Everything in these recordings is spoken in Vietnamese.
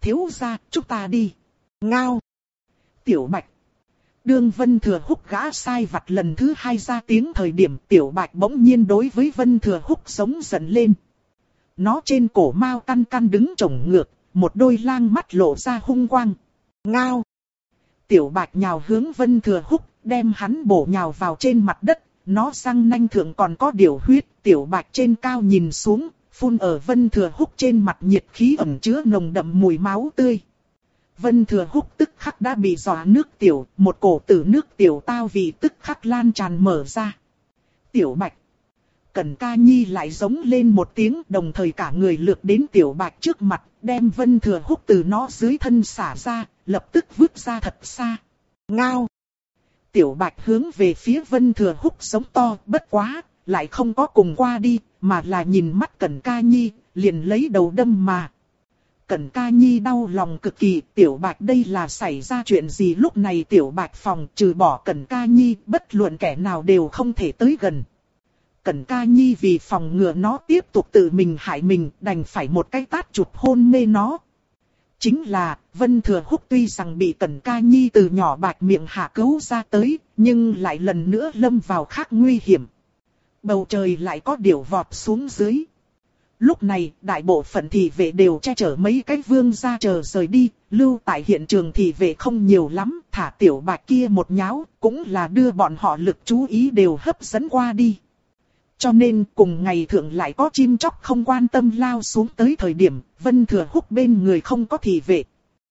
Thiếu gia, chúng ta đi. Ngao. Tiểu Bạch. Đương Vân Thừa Húc gã sai vặt lần thứ 2 ra tiếng thời điểm, Tiểu Bạch bỗng nhiên đối với Vân Thừa Húc giống giận lên. Nó trên cổ mao căn căn đứng chổng ngược, một đôi lang mắt lộ ra hung quang. Ngao. Tiểu Bạch nhào hướng Vân Thừa Húc, đem hắn bổ nhào vào trên mặt đất. Nó răng nanh thượng còn có điều huyết. Tiểu Bạch trên cao nhìn xuống, phun ở Vân Thừa Húc trên mặt, nhiệt khí ẩn chứa nồng đậm mùi máu tươi. Vân Thừa Húc tức khắc đã bị dọa nước tiểu, một cổ tử nước tiểu tao vị tức khắc lan tràn mở ra. Tiểu Bạch. Cẩn Ca Nhi lại giống lên một tiếng, đồng thời cả người lược đến Tiểu Bạch trước mặt, đem Vân Thừa Húc từ nó dưới thân xả ra, lập tức vứt ra thật xa. Ngao. Tiểu Bạch hướng về phía Vân Thừa Húc giống to, bất quá, lại không có cùng qua đi, mà là nhìn mắt Cẩn Ca Nhi, liền lấy đầu đâm mà. Cẩn Ca Nhi đau lòng cực kỳ, Tiểu Bạch đây là xảy ra chuyện gì? Lúc này Tiểu Bạch phòng trừ bỏ Cẩn Ca Nhi, bất luận kẻ nào đều không thể tới gần. Cẩn Ca Nhi vì phòng ngừa nó tiếp tục tự mình hại mình, đành phải một cái tát chụp hôn mê nó. Chính là, Vân Thừa Húc tuy rằng bị Cẩn Ca Nhi từ nhỏ Bạch miệng hạ cứu ra tới, nhưng lại lần nữa lâm vào khác nguy hiểm. Bầu trời lại có điểu vọt xuống dưới. Lúc này, đại bộ phận thị vệ đều che chở mấy cái vương gia chờ rời đi, lưu tại hiện trường thị vệ không nhiều lắm, thả Tiểu Bạch kia một nháo, cũng là đưa bọn họ lực chú ý đều hấp dẫn qua đi. Cho nên cùng ngày thượng lại có chim chóc không quan tâm lao xuống tới thời điểm, Vân Thừa Húc bên người không có thị vệ.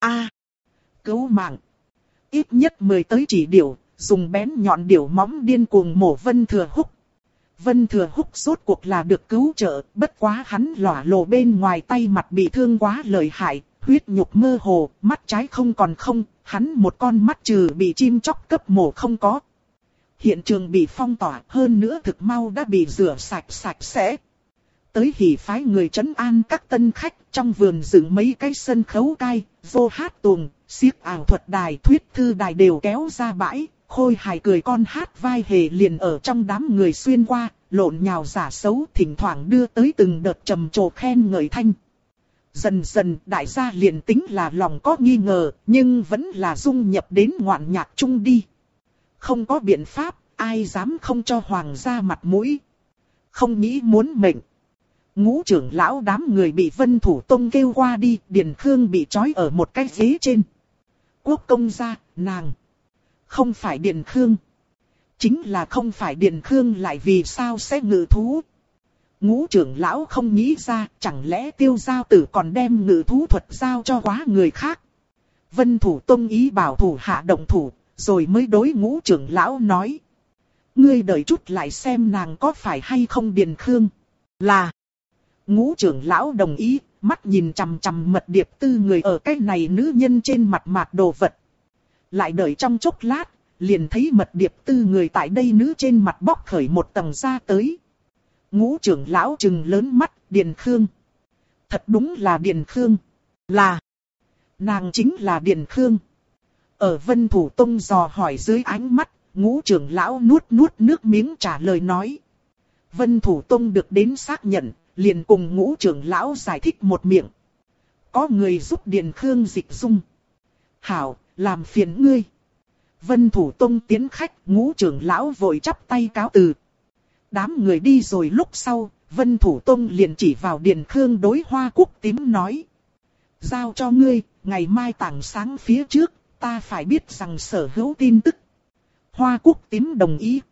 Cứu mạng. Ít nhất 10 tới chỉ điểu, dùng bén nhọn điểu móng điên cuồng mổ Vân Thừa Húc. Vân Thừa Húc rốt cuộc là được cứu trợ, bất quá hắn lỏa lộ bên ngoài tay mặt bị thương quá lợi hại, huyết nhục mơ hồ, mắt trái không còn không, hắn một con mắt trừ bị chim chóc cấp mổ không có. Hiện trường bị phong tỏa, hơn nữa thực mau đã bị rửa sạch sẽ. Tới hỉ phái người trấn an các tân khách, trong vườn dựng mấy cái sân khấu cai, vô hát tuồng, xiếc ảo thuật đài, thuyết thư đài đều kéo ra bãi, khôi hài cười con hát vai hề liền ở trong đám người xuyên qua, lộn nhào giả xấu, thỉnh thoảng đưa tới từng đợt trầm trồ khen ngợi thanh. Dần dần đại gia liền tính là lòng có nghi ngờ, nhưng vẫn là dung nhập đến ngoạn nhạc chung đi. Không có biện pháp, ai dám không cho hoàng gia mặt mũi. Không nghĩ muốn mệnh. Ngũ trưởng lão đám người bị Vân Thủ Tông kêu qua đi, Điền Khương bị trói ở một cái ghế trên. Quốc công gia, nàng. Không phải Điền Khương. Chính là không phải Điền Khương lại vì sao sẽ ngự thú. Ngũ trưởng lão không nghĩ ra, chẳng lẽ Tiêu Giao Tử còn đem ngự thú thuật giao cho quá người khác. Vân Thủ Tông ý bảo thủ hạ động thủ, rồi mới đối ngũ trưởng lão nói. Ngươi đợi chút lại xem nàng có phải hay không Điền Khương. Là. Ngũ trưởng lão đồng ý, mắt nhìn chằm chằm Mật Điệp Tư người ở cái này nữ nhân trên mặt mạc đồ vật. Lại đợi trong chốc lát, liền thấy Mật Điệp Tư người tại đây nữ trên mặt bóc khởi một tầng da tới. Ngũ trưởng lão trừng lớn mắt, Điền Khương. Thật đúng là Điền Khương. Là. Nàng chính là Điền Khương. Ở Vân Thủ Tông dò hỏi dưới ánh mắt, ngũ trưởng lão nuốt nước miếng trả lời nói. Vân Thủ Tông được đến xác nhận, liền cùng ngũ trưởng lão giải thích một miệng. Có người giúp Điền Khương dịch dung. Hảo, làm phiền ngươi. Vân Thủ Tông tiến khách, ngũ trưởng lão vội chắp tay cáo từ. Đám người đi rồi lúc sau, Vân Thủ Tông liền chỉ vào Điền Khương đối Hoa Cúc Tím nói. Giao cho ngươi, ngày mai tảng sáng phía trước, ta phải biết rằng sở hữu tin tức. Hoa Cúc Tím đồng ý.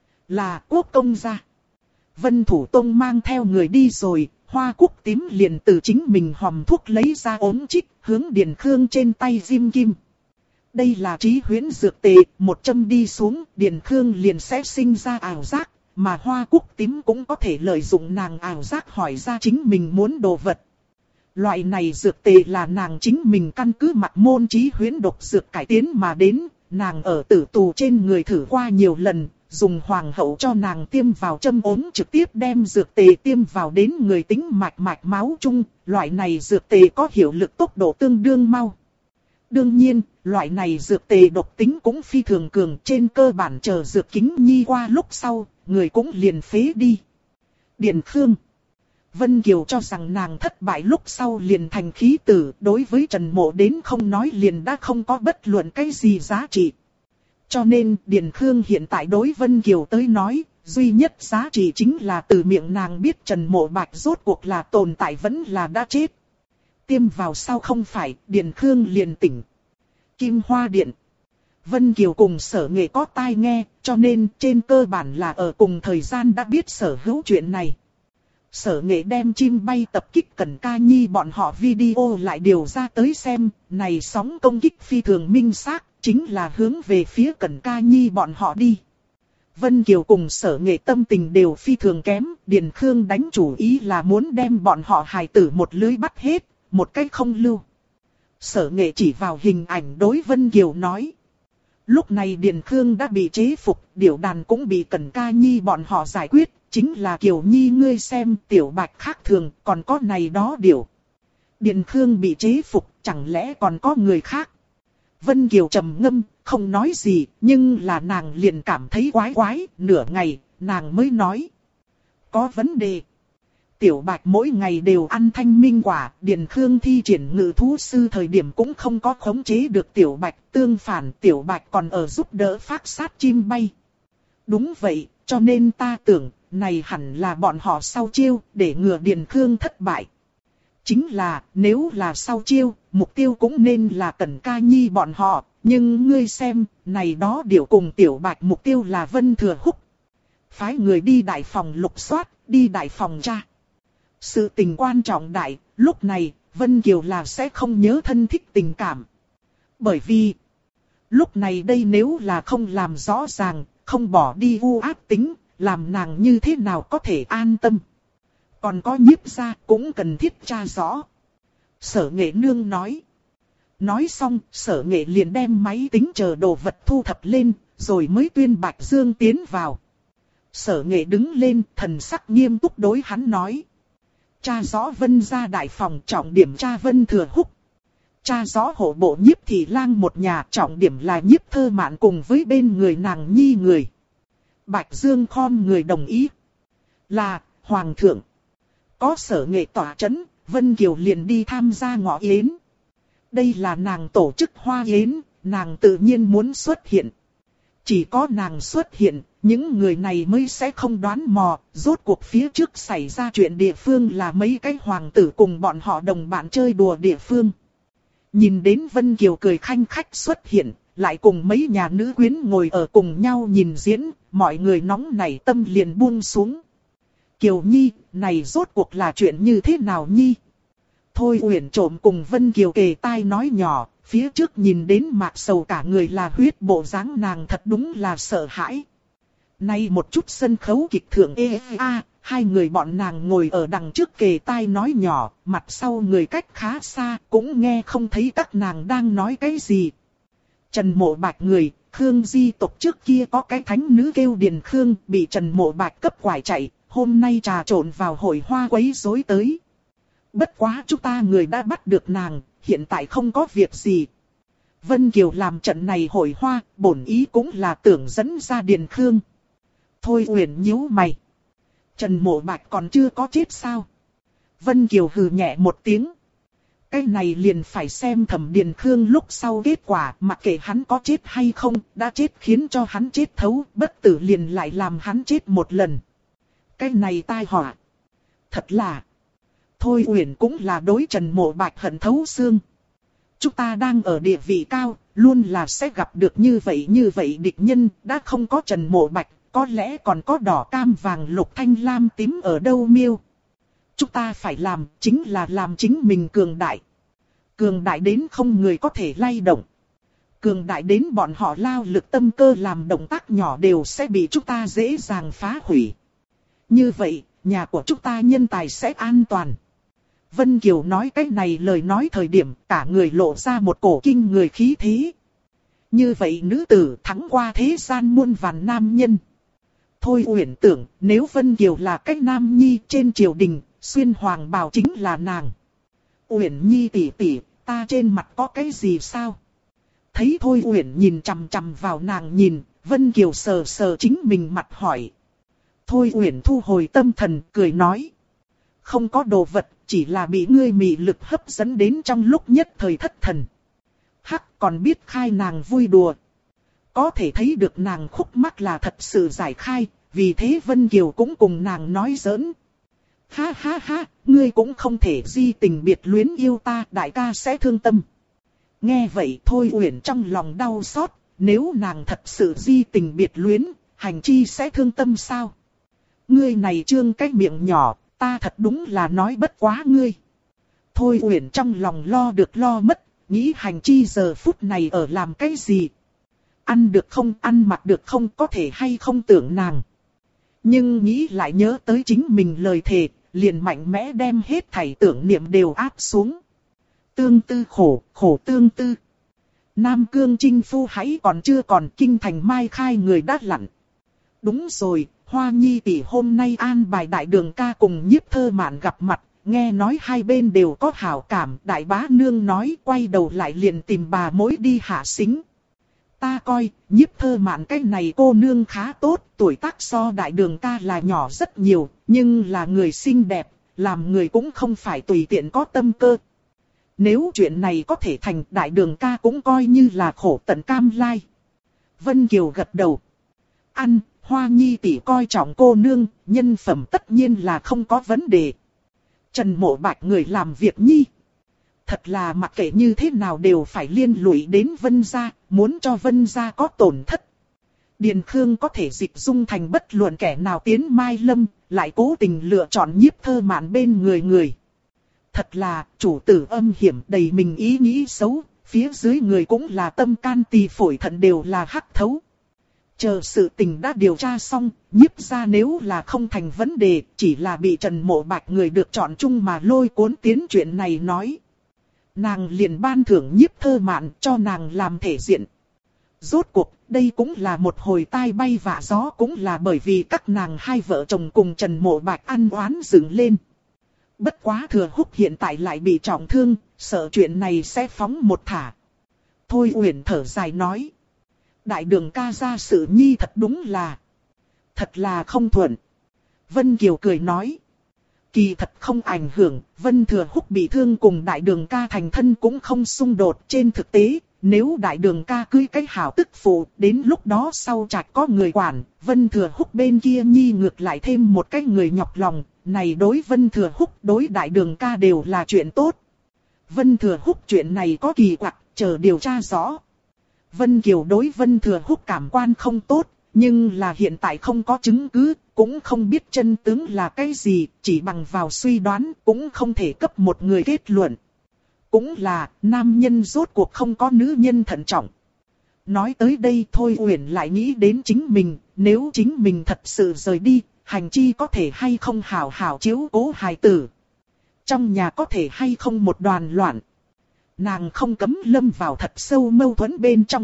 Là quốc công gia. Vân Thủ Tông mang theo người đi rồi, Hoa Cúc Tím liền từ chính mình hòm thuốc lấy ra ốm chích, hướng Điền Khương trên tay diêm kim. Đây là trí huyễn dược tề, một châm đi xuống, Điền Khương liền sẽ sinh ra ảo giác, mà Hoa Cúc Tím cũng có thể lợi dụng nàng ảo giác hỏi ra chính mình muốn đồ vật. Loại này dược tề là nàng chính mình căn cứ mặt môn trí huyễn độc dược cải tiến mà đến, nàng ở tử tù trên người thử qua nhiều lần, dùng hoàng hậu cho nàng tiêm vào châm ốm trực tiếp đem dược tề tiêm vào đến người tính mạch máu chung, loại này dược tề có hiệu lực tốc độ tương đương mau. Đương nhiên, loại này dược tề độc tính cũng phi thường cường, trên cơ bản chờ dược kính nhi qua lúc sau, người cũng liền phế đi. Điền Khương. Vân Kiều cho rằng nàng thất bại lúc sau liền thành khí tử, đối với Trần Mộ đến không nói liền đã không có bất luận cái gì giá trị. Cho nên Điền Khương hiện tại đối Vân Kiều tới nói, duy nhất giá trị chính là từ miệng nàng biết Trần Mộ Bạch rốt cuộc là tồn tại vẫn là đã chết. Tiêm vào sau không phải, Điền Khương liền tỉnh. Kim Hoa Điện. Vân Kiều cùng Sở Nghệ có tai nghe, cho nên trên cơ bản là ở cùng thời gian đã biết sở hữu chuyện này. Sở Nghệ đem chim bay tập kích Cẩn Ca Nhi bọn họ video lại điều ra tới xem, này sóng công kích phi thường minh xác, chính là hướng về phía Cẩn Ca Nhi bọn họ đi. Vân Kiều cùng Sở Nghệ tâm tình đều phi thường kém, Điền Khương đánh chủ ý là muốn đem bọn họ hài tử một lưới bắt hết, một cách không lưu. Sở Nghệ chỉ vào hình ảnh đối Vân Kiều nói. Lúc này Điền Khương đã bị chế phục, Điểu Đàn cũng bị Cẩn Ca Nhi bọn họ giải quyết, chính là Kiều Nhi ngươi xem Tiểu Bạch khác thường, còn có này đó điều. Điền Khương bị chế phục, chẳng lẽ còn có người khác? Vân Kiều trầm ngâm, không nói gì, nhưng là nàng liền cảm thấy quái quái, nửa ngày, nàng mới nói. Có vấn đề. Tiểu Bạch mỗi ngày đều ăn thanh minh quả, Điền Khương thi triển ngự thú sư thời điểm cũng không có khống chế được Tiểu Bạch, tương phản Tiểu Bạch còn ở giúp đỡ phát sát chim bay. Đúng vậy, cho nên ta tưởng, này hẳn là bọn họ sau chiêu, để ngừa Điền Khương thất bại. Chính là, nếu là sau chiêu, mục tiêu cũng nên là Cẩn Ca Nhi bọn họ, nhưng ngươi xem, này đó điều cùng Tiểu Bạch mục tiêu là Vân Thừa Húc. Phái người đi đại phòng lục soát, đi đại phòng tra. Sự tình quan trọng đại, lúc này, Vân Kiều là sẽ không nhớ thân thích tình cảm. Bởi vì, lúc này đây nếu là không làm rõ ràng, không bỏ đi u ác tính, làm nàng như thế nào có thể an tâm. Còn có Nhiếp gia cũng cần thiết tra rõ. Sở Nghệ nương nói. Nói xong, Sở Nghệ liền đem máy tính chờ đồ vật thu thập lên, rồi mới tuyên Bạch Dương tiến vào. Sở Nghệ đứng lên, thần sắc nghiêm túc đối hắn nói. Tra rõ Vân gia đại phòng, trọng điểm tra Vân Thừa Húc. Tra rõ hộ bộ Nhiếp Thị Lang một nhà, trọng điểm là Nhiếp Thơ Mạn cùng với bên người nàng nhi người. Bạch Dương khom người đồng ý. Là, Hoàng thượng. Có Sở Nghệ tỏa chấn, Vân Kiều liền đi tham gia ngọ yến. Đây là nàng tổ chức hoa yến, nàng tự nhiên muốn xuất hiện. Chỉ có nàng xuất hiện, những người này mới sẽ không đoán mò, rốt cuộc phía trước xảy ra chuyện địa phương là mấy cái hoàng tử cùng bọn họ đồng bạn chơi đùa địa phương. Nhìn đến Vân Kiều cười khanh khách xuất hiện, lại cùng mấy nhà nữ quyến ngồi ở cùng nhau nhìn diễn, mọi người nóng nảy tâm liền buông xuống. Kiều Nhi, này rốt cuộc là chuyện như thế nào Nhi? Thôi Uyển trộm cùng Vân Kiều kề tai nói nhỏ, phía trước nhìn đến Mạc Sầu cả người là huyết bộ dáng nàng thật đúng là sợ hãi. Nay một chút sân khấu kịch thượng hai người bọn nàng ngồi ở đằng trước kề tai nói nhỏ, mặt sau người cách khá xa, cũng nghe không thấy các nàng đang nói cái gì. Trần Mộ Bạch người, Khương Di tộc trước kia có cái thánh nữ kêu Điền Khương, bị Trần Mộ Bạch cấp quải chạy, hôm nay trà trộn vào hội hoa quấy rối tới. Bất quá chúng ta người đã bắt được nàng, hiện tại không có việc gì. Vân Kiều làm trận này hội hoa, bổn ý cũng là tưởng dẫn ra Điền Khương. Thôi Uyển nhíu mày. Trần Mộ Bạch còn chưa có chết sao? Vân Kiều hừ nhẹ một tiếng. Cái này liền phải xem Thẩm Điền Khương lúc sau kết quả, mặc kệ hắn có chết hay không, đã chết khiến cho hắn chết thấu, bất tử liền lại làm hắn chết một lần. Cái này tai họa. Thật là. Thôi Uyển cũng là đối Trần Mộ Bạch hận thấu xương. Chúng ta đang ở địa vị cao, luôn là sẽ gặp được như vậy địch nhân, đã không có Trần Mộ Bạch, có lẽ còn có đỏ cam vàng lục thanh lam tím ở đâu miêu. Chúng ta phải làm, chính là làm chính mình cường đại. Cường đại đến không người có thể lay động. Cường đại đến bọn họ lao lực tâm cơ làm động tác nhỏ đều sẽ bị chúng ta dễ dàng phá hủy. Như vậy, nhà của chúng ta nhân tài sẽ an toàn. Vân Kiều nói cái này lời nói thời điểm cả người lộ ra một cổ kinh người khí thế. Như vậy nữ tử thắng qua thế gian muôn vàn nam nhân. Thôi Uyển tưởng nếu Vân Kiều là cái nam nhi trên triều đình, xuyên hoàng bào chính là nàng. Uyển Nhi tỷ tỷ, ta trên mặt có cái gì sao? Thấy Thôi Uyển nhìn chằm chằm vào nàng nhìn, Vân Kiều sờ sờ chính mình mặt hỏi. Thôi Uyển thu hồi tâm thần, cười nói. Không có đồ vật, chỉ là bị ngươi mị lực hấp dẫn đến trong lúc nhất thời thất thần. Hắc còn biết khai nàng vui đùa. Có thể thấy được nàng khúc mắc là thật sự giải khai, vì thế Vân Kiều cũng cùng nàng nói giỡn. Ha ha ha, ngươi cũng không thể di tình biệt luyến yêu ta, đại ca sẽ thương tâm. Nghe vậy Thôi Uyển trong lòng đau xót, nếu nàng thật sự di tình biệt luyến, Hành Chi sẽ thương tâm sao? Ngươi này trương cái miệng nhỏ, ta thật đúng là nói bất quá ngươi. Thôi Uyển trong lòng lo được lo mất, nghĩ Hành Chi giờ phút này ở làm cái gì? Ăn được không, ăn mặc được không, có thể hay không tưởng nàng. Nhưng nghĩ lại nhớ tới chính mình lời thề, liền mạnh mẽ đem hết thảy tưởng niệm đều áp xuống. Tương tư khổ, khổ tương tư. Nam Cương chinh phu hãy còn chưa còn, kinh thành mai khai người đã lặn. Đúng rồi, Hoa Nhi tỷ hôm nay an bài đại đường ca cùng Nhiếp Thơ Mạn gặp mặt, nghe nói hai bên đều có hảo cảm. Đại bá nương nói quay đầu lại liền tìm bà mối đi hạ xính. Ta coi, Nhiếp Thơ Mạn cái này cô nương khá tốt, tuổi tác so đại đường ca là nhỏ rất nhiều, nhưng là người xinh đẹp, làm người cũng không phải tùy tiện có tâm cơ. Nếu chuyện này có thể thành, đại đường ca cũng coi như là khổ tận cam lai. Vân Kiều gật đầu. Ăn, Hoa Nhi tỷ coi trọng cô nương, nhân phẩm tất nhiên là không có vấn đề. Trần Mộ Bạch người làm việc nhi. Thật là mặc kệ như thế nào đều phải liên lụy đến Vân gia, muốn cho Vân gia có tổn thất. Điền Khương có thể dịch dung thành bất luận kẻ nào tiến Mai Lâm, lại cố tình lựa chọn Nhiếp Thơ Mạn bên người. Thật là chủ tử âm hiểm, đầy mình ý nghĩ xấu, phía dưới người cũng là tâm can tỳ phổi thận đều là hắc thấu. Chờ sự tình đã điều tra xong, Nhiếp gia nếu là không thành vấn đề, chỉ là bị Trần Mộ Bạch người được chọn chung mà lôi cuốn tiến chuyện này nói. Nàng liền ban thưởng Nhiếp Thơ Mạn cho nàng làm thể diện. Rốt cuộc, đây cũng là một hồi tai bay vạ gió, cũng là bởi vì các nàng hai vợ chồng cùng Trần Mộ Bạch ăn oán dựng lên. Bất quá Thừa Húc hiện tại lại bị trọng thương, sợ chuyện này sẽ phóng một thả. Thôi Uyển thở dài nói. Đại đường ca ra sự nhi thật đúng là. Thật là không thuận. Vân Kiều cười nói. Kỳ thật không ảnh hưởng, Vân Thừa Húc bị thương cùng đại đường ca thành thân cũng không xung đột. Trên thực tế, nếu đại đường ca cưới cái hảo tức phụ, đến lúc đó sau trạch có người quản, Vân Thừa Húc bên kia nhi ngược lại thêm một cái người nhọc lòng. Này đối Vân Thừa Húc đối đại đường ca đều là chuyện tốt. Vân Thừa Húc chuyện này có kỳ quặc, chờ điều tra rõ. Vân Kiều đối Vân Thừa Húc cảm quan không tốt, nhưng là hiện tại không có chứng cứ, cũng không biết chân tướng là cái gì, chỉ bằng vào suy đoán cũng không thể cấp một người kết luận. Cũng là, nam nhân rốt cuộc không có nữ nhân thận trọng. Nói tới đây Thôi Uyển lại nghĩ đến chính mình, nếu chính mình thật sự rời đi, Hành Chi có thể hay không hảo hảo chiếu cố hài tử. Trong nhà có thể hay không một đoàn loạn. Nàng không cấm lâm vào thật sâu mâu thuẫn bên trong.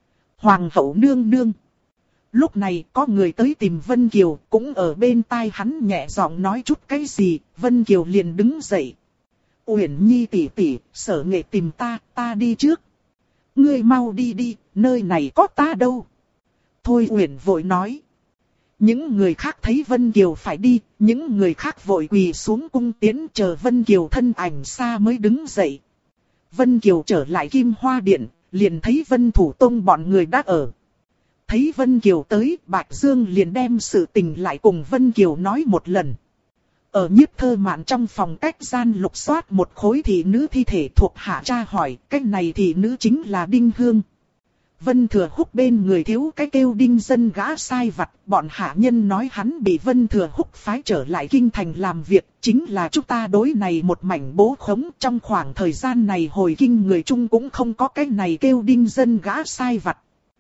Hoàng hậu nương nương. Lúc này có người tới tìm Vân Kiều, cũng ở bên tai hắn nhẹ giọng nói chút cái gì, Vân Kiều liền đứng dậy. Uyển Nhi tỷ tỷ, Sở Nghệ tìm ta đi trước. Ngươi mau đi đi, nơi này có ta đâu. Thôi Uyển vội nói. Những người khác thấy Vân Kiều phải đi, những người khác vội quỳ xuống cung tiến chờ Vân Kiều thân ảnh xa mới đứng dậy. Vân Kiều trở lại Kim Hoa Điện, liền thấy Vân Thủ Tông bọn người đã ở. Thấy Vân Kiều tới, Bạch Dương liền đem sự tình lại cùng Vân Kiều nói một lần. Ở Nhiếp Thơ Mạn trong phòng cách gian lục soát một khối thị nữ thi thể thuộc hạ tra hỏi, cái này thị nữ chính là Đinh Hương. Vân Thừa Húc bên người thiếu cái kêu Đinh Dân gã sai vặt, bọn hạ nhân nói hắn bị Vân Thừa Húc phái trở lại kinh thành làm việc, chính là chúng ta đối này một mảnh bố khống. Trong khoảng thời gian này hồi kinh người Trung cũng không có cái này kêu Đinh Dân gã sai vặt.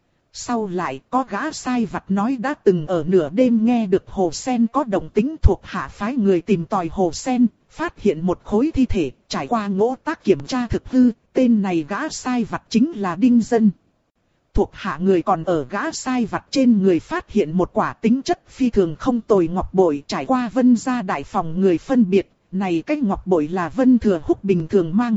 Sau lại có gã sai vặt nói đã từng ở nửa đêm nghe được hồ sen có động tĩnh, thuộc hạ phái người tìm tòi hồ sen, phát hiện một khối thi thể, trải qua ngỗ tác kiểm tra thực hư, tên này gã sai vặt chính là Đinh Dân. Thuộc hạ người còn ở gã sai vặt trên người phát hiện một quả tính chất phi thường không tồi ngọc bội, trải qua Vân gia đại phòng người phân biệt, này cái ngọc bội là Vân Thừa Húc bình thường mang.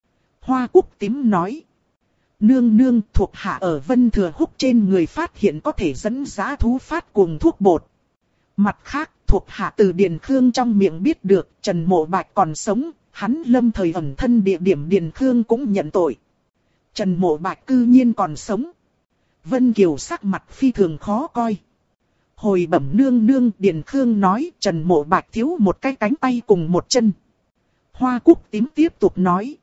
Hoa Cúc Tím nói. Nương nương, thuộc hạ ở Vân Thừa Húc trên người phát hiện có thể dẫn dã thú phát cuồng thuốc bột. Mặt khác, thuộc hạ từ Điền Khương trong miệng biết được Trần Mộ Bạch còn sống, hắn lâm thời ẩn thân địa điểm Điền Khương cũng nhận tội. Trần Mộ Bạch cư nhiên còn sống. Vân Kiều sắc mặt phi thường khó coi. Hồi bẩm nương nương, Điền Khương nói Trần Mộ Bạch thiếu một cái cánh tay cùng một chân. Hoa Cúc Tím tiếp tục nói.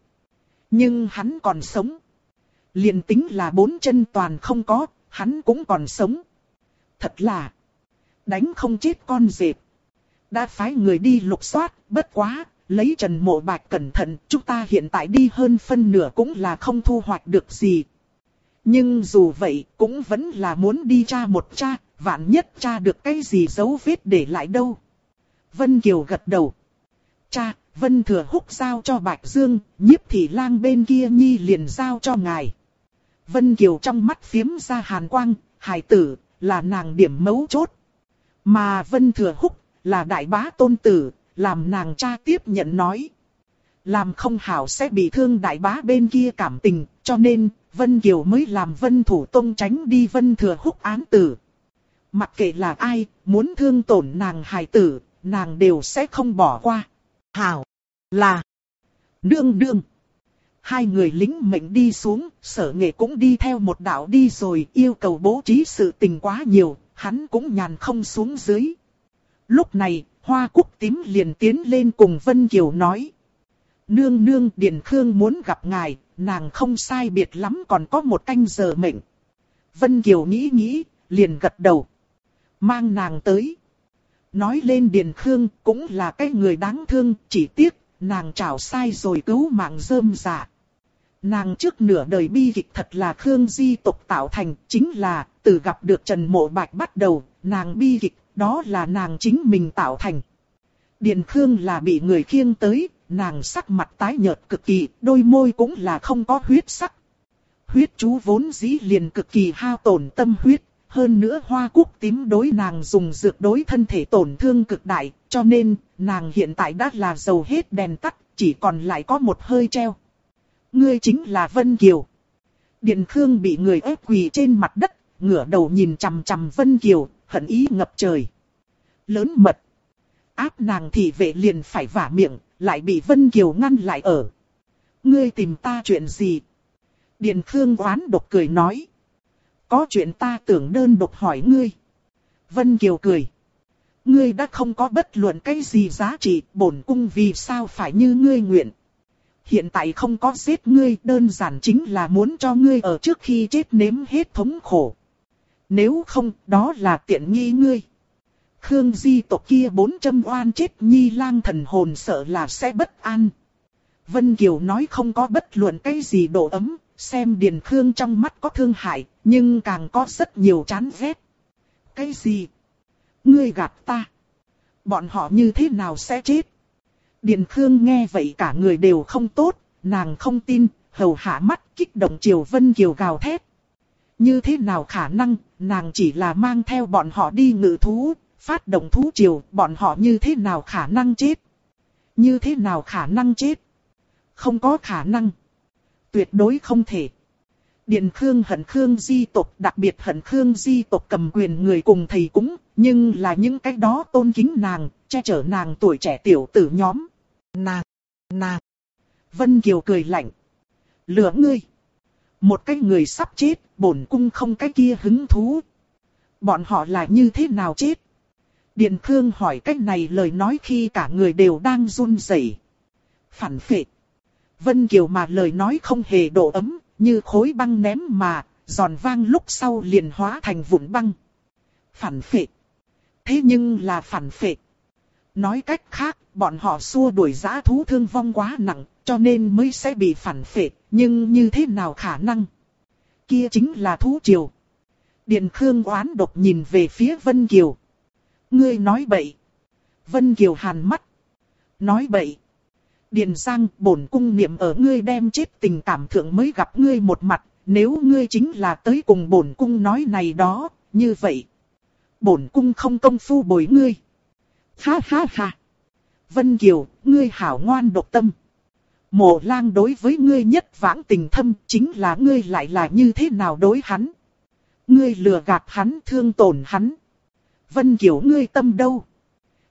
Nhưng hắn còn sống. Liền tính là 4 chân toàn không có, hắn cũng còn sống. Thật là đánh không chết con dẹp. Đã phái người đi lục soát, bất quá, lấy Trần Mộ Bạch cẩn thận, chúng ta hiện tại đi hơn phân nửa cũng là không thu hoạch được gì. Nhưng dù vậy, cũng vẫn là muốn đi tra một tra, vạn nhất tra được cái gì dấu vết để lại đâu. Vân Kiều gật đầu. Cha, Vân Thừa Húc giao cho Bạch Dương, Nhiếp Thị Lang bên kia nhi liền giao cho ngài. Vân Kiều trong mắt phiếm ra hàn quang, hài tử, là nàng điểm mấu chốt. Mà Vân Thừa Húc, là đại bá tôn tử, làm nàng cha tiếp nhận nói. Làm không hảo sẽ bị thương đại bá bên kia cảm tình, cho nên, Vân Kiều mới làm Vân Thủ Tông tránh đi Vân Thừa Húc án tử. Mặc kệ là ai, muốn thương tổn nàng hài tử, nàng đều sẽ không bỏ qua. Hảo, là, nương nương. Hai người lính mệnh đi xuống, Sở Nghệ cũng đi theo một đạo đi rồi, yêu cầu bố trí sự tình quá nhiều, hắn cũng nhàn không xuống dưới. Lúc này, Hoa Cúc Tím liền tiến lên cùng Vân Kiều nói. Nương nương, Điền Khương muốn gặp ngài, nàng không sai biệt lắm còn có 1 canh giờ mệnh. Vân Kiều nghĩ nghĩ, liền gật đầu. Mang nàng tới. Nói lên Điền Khương cũng là cái người đáng thương, chỉ tiếc, nàng trảo sai rồi cứu mạng rơm rạ. Nàng trước nửa đời bi kịch thật là Khương di tộc tạo thành, chính là từ gặp được Trần Mộ Bạch bắt đầu, nàng bi kịch, đó là nàng chính mình tạo thành. Điền Khương là bị người khiêng tới, nàng sắc mặt tái nhợt cực kỳ, đôi môi cũng là không có huyết sắc. Huyết chú vốn dĩ liền cực kỳ hao tổn tâm huyết, hơn nữa Hoa Cúc Tím đối nàng dùng dược đối thân thể tổn thương cực đại, cho nên nàng hiện tại đã là dầu hết đèn tắt, chỉ còn lại có một hơi treo. Ngươi chính là Vân Kiều. Điền Khương bị người ép quỳ trên mặt đất, ngửa đầu nhìn chằm chằm Vân Kiều, hận ý ngập trời. Lớn mật. Áp nàng thị vệ liền phải vả miệng, lại bị Vân Kiều ngăn lại ở. Ngươi tìm ta chuyện gì? Điền Khương oán độc cười nói. Có chuyện ta tưởng đơn độc hỏi ngươi. Vân Kiều cười. Ngươi đã không có bất luận cái gì giá trị, bổn cung vì sao phải như ngươi nguyện. Hiện tại không có giết ngươi, đơn giản chính là muốn cho ngươi ở trước khi chết nếm hết thống khổ. Nếu không, đó là tiện nghi ngươi. Khương di tộc kia 400 oan chết nhi lang thần hồn sợ là sẽ bất an. Vân Kiều nói không có bất luận cái gì độ ấm, xem Điền Khương trong mắt có thương hại, nhưng càng có rất nhiều chán ghét. Cái gì? Ngươi gạt ta. Bọn họ như thế nào sẽ chết? Điền Khương nghe vậy cả người đều không tốt, nàng không tin, hầu hạ mắt kích động chiều Vân Kiều gào thét. Như thế nào khả năng, nàng chỉ là mang theo bọn họ đi ngự thú, phát động thú triều, bọn họ như thế nào khả năng chết? Như thế nào khả năng chết? Không có khả năng. Tuyệt đối không thể. Điền Khương hận Khương di tộc, đặc biệt hận Khương di tộc cầm quyền người cùng thầy cúng, nhưng là những cái đó tôn kính nàng, che chở nàng tuổi trẻ tiểu tử nhóm. Nàng. Vân Kiều cười lạnh. Lừa ngươi. Một cái người sắp chết, bổn cung không cái kia hứng thú. Bọn họ là như thế nào chết? Điền Khương hỏi cách này lời nói khi cả người đều đang run rẩy. Phản phệ. Vân Kiều mà lời nói không hề độ ấm, như khối băng ném mà, giòn vang lúc sau liền hóa thành vụn băng. Phản phệ. Thế nhưng là phản phệ. Nói cách khác, bọn họ xua đuổi dã thú thương vong quá nặng, cho nên mới sẽ bị phản phệ, nhưng như thế nào khả năng? Kia chính là thú triều. Điền Khương oán độc nhìn về phía Vân Kiều. Ngươi nói bậy. Vân Kiều hàn mắt. Nói bậy. Điền Giang, bổn cung niệm ở ngươi đem chết tình cảm thượng mới gặp ngươi một mặt, nếu ngươi chính là tới cùng bổn cung nói này đó, như vậy. Bổn cung không công phu bồi ngươi. Ha ha ha. Vân Kiều, ngươi hảo ngoan độc tâm. Mộ Lang đối với ngươi nhất vãng tình thâm, chính là ngươi lại là như thế nào đối hắn. Ngươi lừa gạt hắn, thương tổn hắn. Vân Kiều ngươi tâm đâu?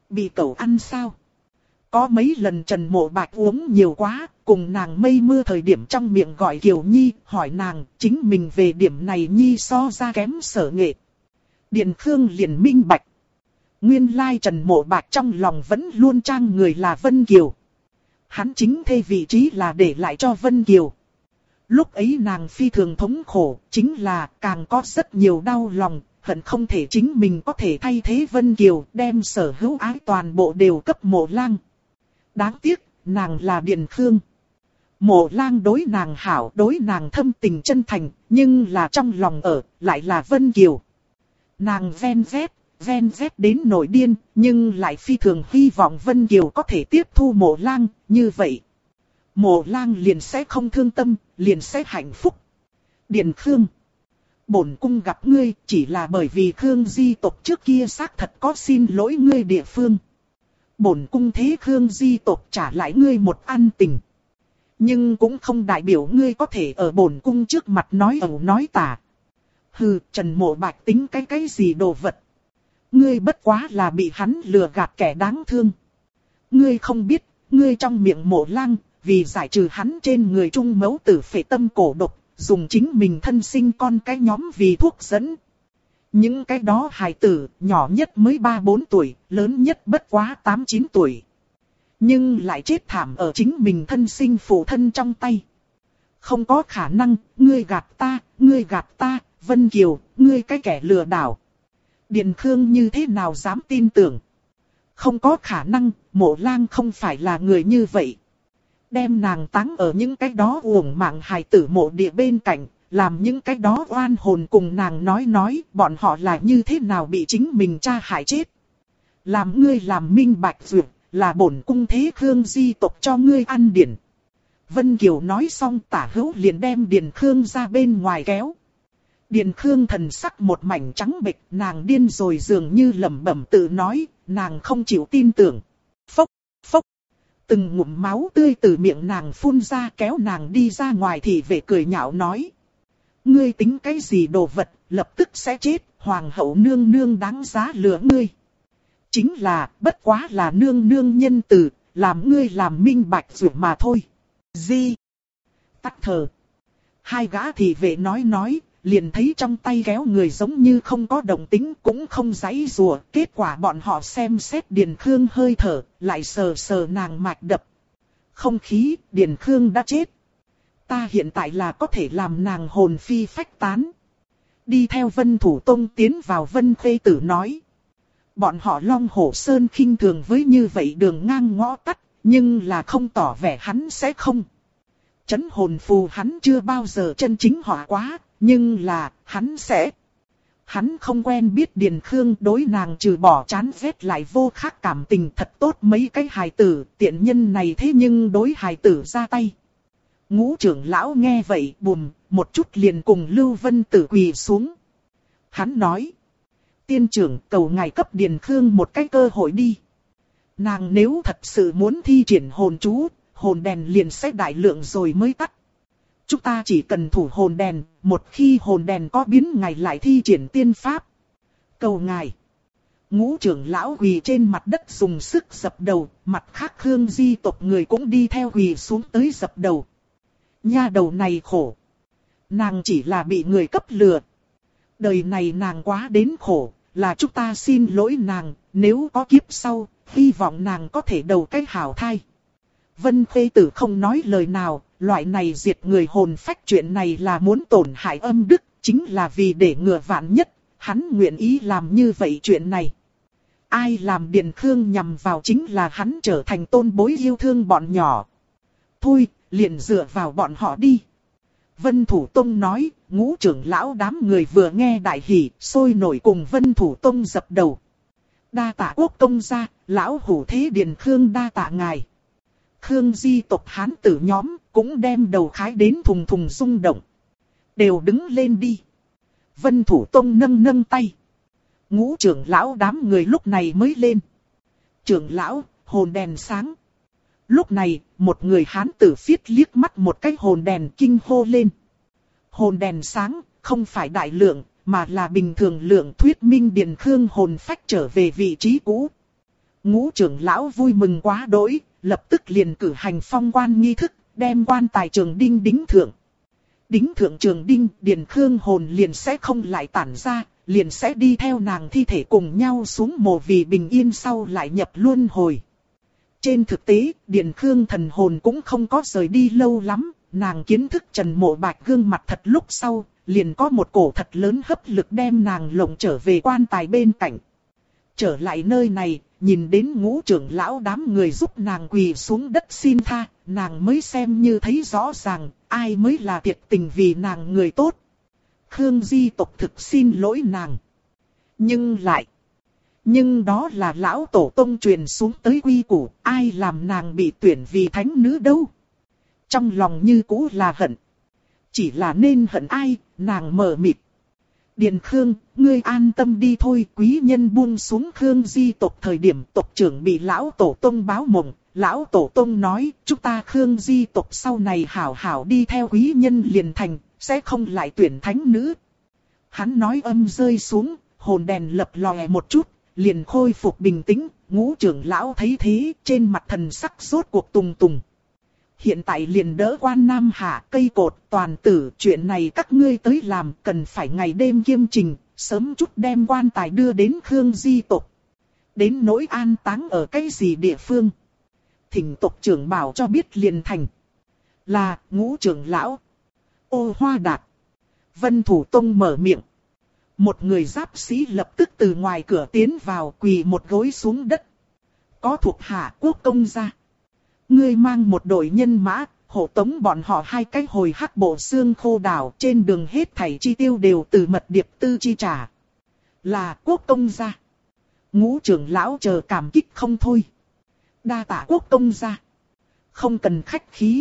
Bị cẩu ăn sao? Có mấy lần Trần Mộ Bạch uống nhiều quá, cùng nàng mây mưa thời điểm trong miệng gọi Kiều Nhi, hỏi nàng, chính mình về điểm này Nhi so ra kém Sở Nghệ. Điền Khương liền minh bạch. Nguyên lai Trần Mộ Bạch trong lòng vẫn luôn trang người là Vân Kiều. Hắn chính thê vị trí là để lại cho Vân Kiều. Lúc ấy nàng phi thường thống khổ, chính là càng có rất nhiều đau lòng, hận không thể chính mình có thể thay thế Vân Kiều, đem sở hữu ái toàn bộ đều cấp Mộ Lang. Đáng tiếc, nàng là Điền Khương. Mộ Lang đối nàng hảo, đối nàng thâm tình chân thành, nhưng là trong lòng ở, lại là Vân Kiều. Nàng ven vét đến nổi điên, nhưng lại phi thường hy vọng Vân Kiều có thể tiếp thu Mộ Lang, như vậy. Mộ Lang liền sẽ không thương tâm, liền sẽ hạnh phúc. Điền Khương, bổn cung gặp ngươi chỉ là bởi vì Khương Di tộc trước kia xác thật có xin lỗi ngươi địa phương. Bổn cung thế Khương Di tộc trả lại ngươi một ân tình. Nhưng cũng không đại biểu ngươi có thể ở bổn cung trước mặt nói ẩu nói tả. Hừ, Trần Mộ Bạch tính cái gì đồ vật. Ngươi bất quá là bị hắn lừa gạt kẻ đáng thương. Ngươi không biết, ngươi trong miệng Mộ Lang, vì giải trừ hắn trên người trung mẫu tử phệ tâm cổ độc, dùng chính mình thân sinh con cái nhóm vì thuốc dẫn. Những cái đó hài tử, nhỏ nhất mới 3-4 tuổi, lớn nhất bất quá 8-9 tuổi. Nhưng lại chết thảm ở chính mình thân sinh phụ thân trong tay. Không có khả năng, ngươi gạt ta, Vân Kiều, ngươi cái kẻ lừa đảo. Điền Khương như thế nào dám tin tưởng? Không có khả năng, Mộ Lang không phải là người như vậy. Đem nàng táng ở những cái đó uổng mạng hài tử mộ địa bên cạnh, làm những cái đó oan hồn cùng nàng nói bọn họ là như thế nào bị chính mình cha hại chết. Làm ngươi làm minh bạch duyệt, là bổn cung thế Khương Di tộc cho ngươi ăn điển. Vân Kiều nói xong Tả Hữu liền đem Điền Khương ra bên ngoài kéo. Điền Khương thần sắc một mảnh trắng bệch, nàng điên rồi dường như lẩm bẩm tự nói, nàng không chịu tin tưởng. Phốc, phốc. Từng ngụm máu tươi từ miệng nàng phun ra kéo nàng đi ra ngoài thì vệ cười nhạo nói. Ngươi tính cái gì đồ vật, lập tức sẽ chết, hoàng hậu nương nương đáng giá lừa ngươi. Chính là, bất quá là nương nương nhân từ, làm ngươi làm minh bạch rồi mà thôi. Di. Tắc thờ. Hai gã thị vệ nói, liền thấy trong tay kéo người giống như không có động tính cũng không giãy giụa. Kết quả bọn họ xem xét Điền Khương hơi thở, lại sờ nàng mạch đập. Không khí, Điền Khương đã chết. Ta hiện tại là có thể làm nàng hồn phi phách tán. Đi theo Vân Thủ Tông tiến vào Vân Khê Tử nói. Bọn họ Long Hổ Sơn khinh thường với như vậy đường ngang ngõ tắt, nhưng là không tỏ vẻ hắn sẽ không. Chấn hồn phù hắn chưa bao giờ chân chính họa quá, nhưng là hắn sẽ. Hắn không quen biết Điền Khương, đối nàng trừ bỏ chán ghét lại vô khác cảm tình, thật tốt mấy cái hài tử, tiện nhân này thế nhưng đối hài tử ra tay. Ngũ trưởng lão nghe vậy bùm, một chút liền cùng Lưu Vân Tử quỳ xuống. Hắn nói. Tiên trưởng cầu ngài cấp Điền Khương một cái cơ hội đi. Nàng nếu thật sự muốn thi triển hồn chú, hồn đèn liền sẽ đại lượng rồi mới tắt. Chúng ta chỉ cần thủ hồn đèn, một khi hồn đèn có biến ngài lại thi triển tiên pháp. Cầu ngài. Ngũ trưởng lão quỳ trên mặt đất dùng sức dập đầu, mặt khác Khương Di tộc người cũng đi theo quỳ xuống tới dập đầu. Nha đầu này khổ. Nàng chỉ là bị người cấp lừa. Đời này nàng quá đến khổ, là chúng ta xin lỗi nàng, nếu có kiếp sau, hy vọng nàng có thể đầu cái hảo thai. Vân Khê Tử không nói lời nào, loại này diệt người hồn phách chuyện này là muốn tổn hại âm đức, chính là vì để ngừa vạn nhất, hắn nguyện ý làm như vậy chuyện này. Ai làm Điền Khương nhằm vào chính là hắn trở thành tôn bối yêu thương bọn nhỏ. Thôi, liền dựa vào bọn họ đi. Vân Thủ Tông nói, ngũ trưởng lão đám người vừa nghe đại hỉ, sôi nổi cùng Vân Thủ Tông dập đầu. Đa tạ quốc công gia, lão hủ thế Điền Khương đa tạ ngài. Khương Di tộc hán tử nhóm cũng đem đầu khái đến thùng thùng rung động. Đều đứng lên đi. Vân Thủ Tông nâng tay. Ngũ trưởng lão đám người lúc này mới lên. Trưởng lão, hồn đèn sáng. Lúc này, một người hán tử phiết liếc mắt một cái hồn đèn kinh hô lên. Hồn đèn sáng, không phải đại lượng, mà là bình thường lượng, thuyết minh Điền Khương hồn phách trở về vị trí cũ. Ngũ trưởng lão vui mừng quá đỗi, lập tức liền cử hành phong quan nghi thức, đem quan tài trường đinh đính thượng. Đính thượng trường đinh, Điền Khương hồn liền sẽ không lại tản ra, liền sẽ đi theo nàng thi thể cùng nhau xuống mồ vì bình yên sau lại nhập luân hồi. Trên thực tế, Điền Khương thần hồn cũng không có rời đi lâu lắm, nàng kiến thức Trần Mộ Bạch gương mặt thật lúc sau, liền có một cổ thật lớn hấp lực đem nàng lộng trở về quan tài bên cạnh. Trở lại nơi này, nhìn đến Ngũ trưởng lão đám người giúp nàng quỳ xuống đất xin tha, nàng mới xem như thấy rõ ràng, ai mới là thiệt tình vì nàng người tốt. Khương Di tộc thực xin lỗi nàng. Nhưng đó là lão tổ tông truyền xuống tới quy củ, ai làm nàng bị tuyển vì thánh nữ đâu. Trong lòng như cũ là hận. Chỉ là nên hận ai, nàng mờ mịt. Điền Khương, ngươi an tâm đi thôi. Quý nhân buông xuống Khương Di tộc thời điểm tộc trưởng bị lão tổ tông báo mộng. Lão tổ tông nói, chúng ta Khương Di tộc sau này hảo hảo đi theo quý nhân liền thành, sẽ không lại tuyển thánh nữ. Hắn nói âm rơi xuống, hồn đèn lập lòe một chút, liền khôi phục bình tĩnh. Ngũ trưởng lão thấy thế, trên mặt thần sắc rốt cuộc tùng tùng. Hiện tại liền đỡ quan Nam Hạ, cây cột, toàn tử, chuyện này các ngươi tới làm, cần phải ngày đêm kiêm trình, sớm chút đem quan tài đưa đến Khương Di tộc. Đến nỗi an táng ở cái gì địa phương? Thỉnh tộc trưởng bảo cho biết liền thành. Là, Ngũ trưởng lão. Ô Hoa Đạt. Vân Thủ Tông mở miệng. Một người giáp sĩ lập tức từ ngoài cửa tiến vào, quỳ một gối xuống đất. Có thuộc hạ quốc công gia. Ngươi mang một đội nhân mã, hộ tống bọn họ hai cái hồi Hắc Bộ Xương Khô đảo, trên đường hết thảy chi tiêu đều từ mật điệp tư chi trả. Là quốc công gia. Ngũ trưởng lão chờ cảm kích không thôi. Đa tạ quốc công gia. Không cần khách khí.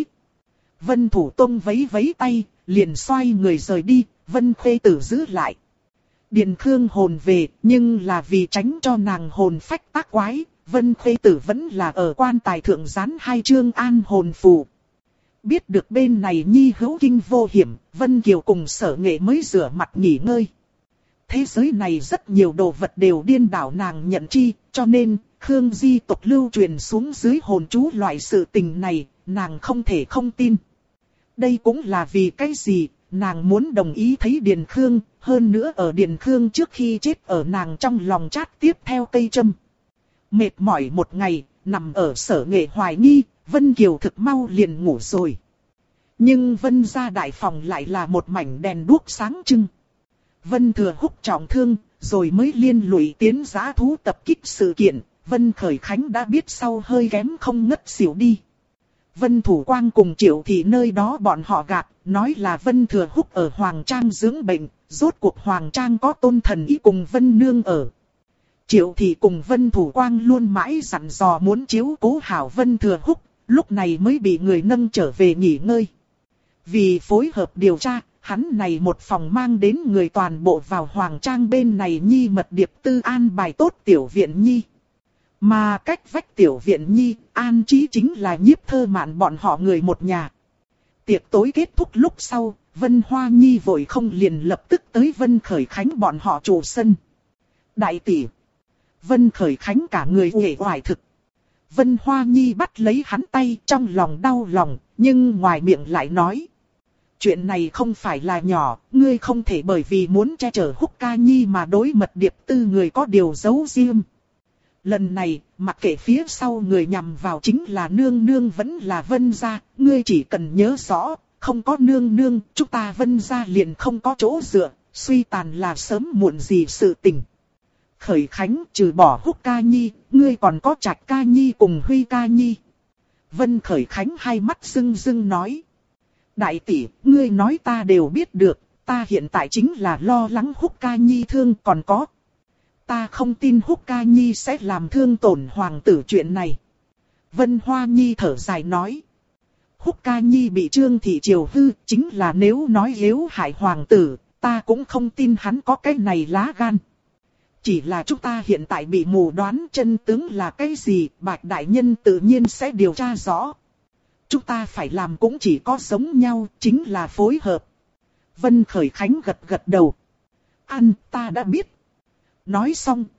Vân Thủ Tông vẫy vẫy tay, liền xoay người rời đi, Vân Khê Tử giữ lại. Điền Khương hồn về, nhưng là vì tránh cho nàng hồn phách tác quái, Vân Khê Tử vẫn là ở quan tài thượng dán 2 chương an hồn phù. Biết được bên này nhi hữu kinh vô hiểm, Vân Kiều cùng Sở Nghệ mới rửa mặt nghỉ ngơi. Thế giới này rất nhiều đồ vật đều điên đảo nàng nhận chi, cho nên Khương Di tộc lưu truyền xuống dưới hồn chú loại sự tình này, nàng không thể không tin. Đây cũng là vì cái gì, nàng muốn đồng ý thấy Điền Khương, hơn nữa ở Điền Khương trước khi chết ở nàng trong lòng chát tiếp theo cây châm. Mệt mỏi một ngày, nằm ở Sở Nghệ hoài nghi, Vân Kiều thực mau liền ngủ rồi. Nhưng Vân gia đại phòng lại là một mảnh đèn đuốc sáng trưng. Vân Thừa Húc trọng thương, rồi mới liên lụy tiến giã thú tập kích sự kiện, Vân Khởi Khánh đã biết sau hơi kém không ngất xỉu đi. Vân Thủ Quang cùng Triệu Thị nơi đó bọn họ gạt, nói là Vân Thừa Húc ở Hoàng Trang dưỡng bệnh, rốt cuộc Hoàng Trang có tôn thần ý cùng Vân Nương ở. Triệu Thị cùng Vân Thủ Quang luôn mãi dặn dò muốn chiếu cố hảo Vân Thừa Húc, lúc này mới bị người nâng trở về nghỉ ngơi. Vì phối hợp điều tra, hắn này một phòng mang đến người toàn bộ vào Hoàng Trang bên này nhi mật điệp tư an bài tốt tiểu viện nhi. Mà cách vách tiểu viện nhi, an trí chính là Nhiếp Thơ Mạn bọn họ người một nhà. Tiệc tối kết thúc lúc sau, Vân Hoa Nhi vội không liền lập tức tới Vân Khởi Khánh bọn họ trụ sân. Đại tỷ. Vân Khởi Khánh cả người uể oải thực. Vân Hoa Nhi bắt lấy hắn tay trong lòng đau lòng, nhưng ngoài miệng lại nói. Chuyện này không phải là nhỏ, ngươi không thể bởi vì muốn che chở Húc Ca Nhi mà đối mật điệp tư người có điều giấu riêng. Lần này, mặc kệ phía sau người nhằm vào chính là nương nương vẫn là Vân gia, ngươi chỉ cần nhớ rõ, không có nương nương, chúng ta Vân gia liền không có chỗ dựa, suy tàn là sớm muộn gì sự tình. Khởi Khánh trừ bỏ Húc Ca Nhi, ngươi còn có Trạch Ca Nhi cùng Huy Ca Nhi. Vân Khởi Khánh hai mắt rưng rưng nói. Đại tỷ, ngươi nói ta đều biết được, ta hiện tại chính là lo lắng Húc Ca Nhi thương còn có. Ta không tin Húc Ca Nhi sẽ làm thương tổn hoàng tử chuyện này. Vân Hoa Nhi thở dài nói. Húc Ca Nhi bị Trương Thị Triều hư, chính là nếu nói yếu hại hoàng tử, ta cũng không tin hắn có cái này lá gan. Chỉ là chúng ta hiện tại bị mù đoán chân tướng là cái gì, Bạch Đại Nhân tự nhiên sẽ điều tra rõ. Chúng ta phải làm cũng chỉ có giống nhau, chính là phối hợp. Vân Khởi Khánh gật gật đầu. Ta đã biết. Nói xong,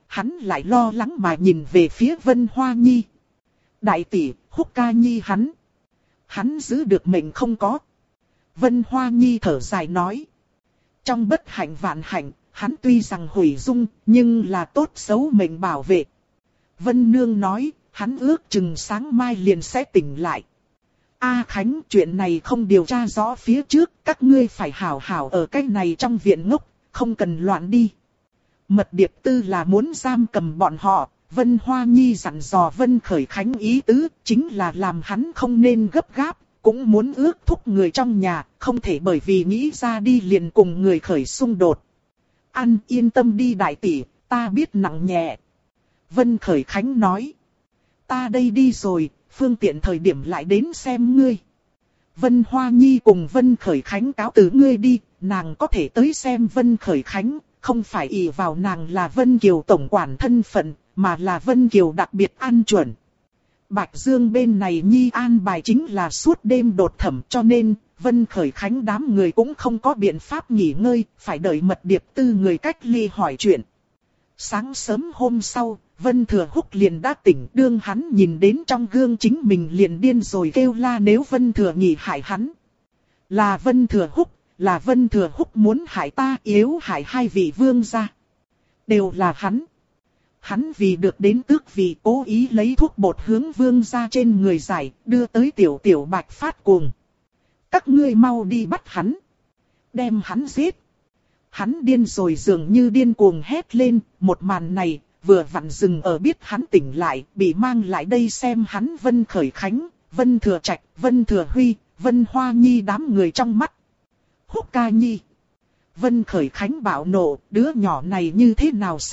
hắn lại lo lắng mà nhìn về phía Vân Hoa Nhi. Đại tỷ, Húc ca nhi hắn giữ được mệnh không có. Vân Hoa Nhi thở dài nói. Trong bất hạnh vạn hạnh, hắn tuy rằng hủy dung, nhưng là tốt xấu mệnh bảo vệ. Vân Nương nói, hắn ước chừng sáng mai liền sẽ tỉnh lại. A Khánh, chuyện này không điều tra rõ phía trước, các ngươi phải hảo hảo ở cái này trong viện ngốc, không cần loạn đi. Mật Điệp Tư là muốn giam cầm bọn họ, Vân Hoa Nhi dặn dò Vân Khởi Khánh ý tứ, chính là làm hắn không nên gấp gáp, cũng muốn ước thúc người trong nhà, không thể bởi vì nghĩ ra đi liền cùng người khởi xung đột. An yên tâm đi đại tỷ, ta biết nặng nhẹ. Vân Khởi Khánh nói. Ta đây đi rồi, phương tiện thời điểm lại đến xem ngươi. Vân Hoa Nhi cùng Vân Khởi Khánh cáo từ ngươi đi, nàng có thể tới xem Vân Khởi Khánh, không phải ỷ vào nàng là Vân Kiều tổng quản thân phận, mà là Vân Kiều đặc biệt an chuẩn. Bạch Dương bên này Nhi an bài chính là suốt đêm đột thẩm, cho nên Vân Khởi Khánh đám người cũng không có biện pháp nghỉ ngơi, phải đợi Mật Điệp Tư người cách ly hỏi chuyện. Sáng sớm hôm sau, Vân Thừa Húc liền đã tỉnh, đương hắn nhìn đến trong gương chính mình liền điên rồi kêu la nếu Vân Thừa Nhị hại hắn. Là Vân Thừa Húc muốn hại ta, yếu hại hai vị vương gia. Đều là hắn. Hắn vì được đến tước vị cố ý lấy thuốc bột hướng vương gia trên người giải, đưa tới tiểu Bạch phát cuồng. Các ngươi mau đi bắt hắn. Đem hắn giết. Hắn điên rồi dường như điên cuồng hét lên, một màn này, vừa vặn dừng ở biết hắn tỉnh lại, bị mang lại đây xem hắn Vân Khởi Khánh, Vân Thừa Trạch, Vân Thừa Huy, Vân Hoa Nhi đám người trong mắt. Húc ca nhi. Vân Khởi Khánh bạo nộ, đứa nhỏ này như thế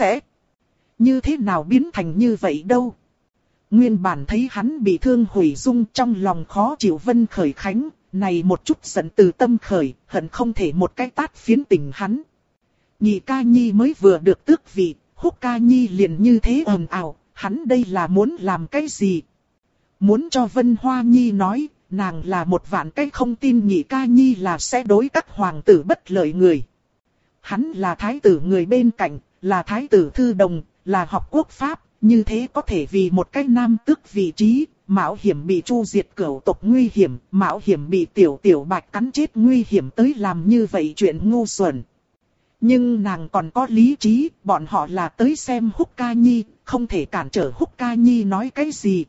nào biến thành như vậy đâu. Nguyên bản thấy hắn bị thương hủy dung trong lòng khó chịu Vân Khởi Khánh, này một chút giận từ tâm khởi, hận không thể một cái tát phiến tình hắn. Nhị ca nhi mới vừa được tước vị, Húc ca nhi liền như thế ồn ào, hắn đây là muốn làm cái gì? Muốn cho Vân Hoa Nhi nói, nàng là một vạn cái không tin nhị ca nhi là sẽ đối các hoàng tử bất lợi người. Hắn là thái tử người bên cạnh, là thái tử thư đồng, là học quốc pháp, như thế có thể vì một cái nam tước vị trí, mạo hiểm bị chu diệt cửu tộc nguy hiểm, mạo hiểm bị tiểu Bạch cắn chết nguy hiểm tới làm như vậy chuyện ngu xuẩn. Nhưng nàng còn có lý trí, bọn họ là tới xem Húc ca nhi, không thể cản trở Húc ca nhi nói cái gì.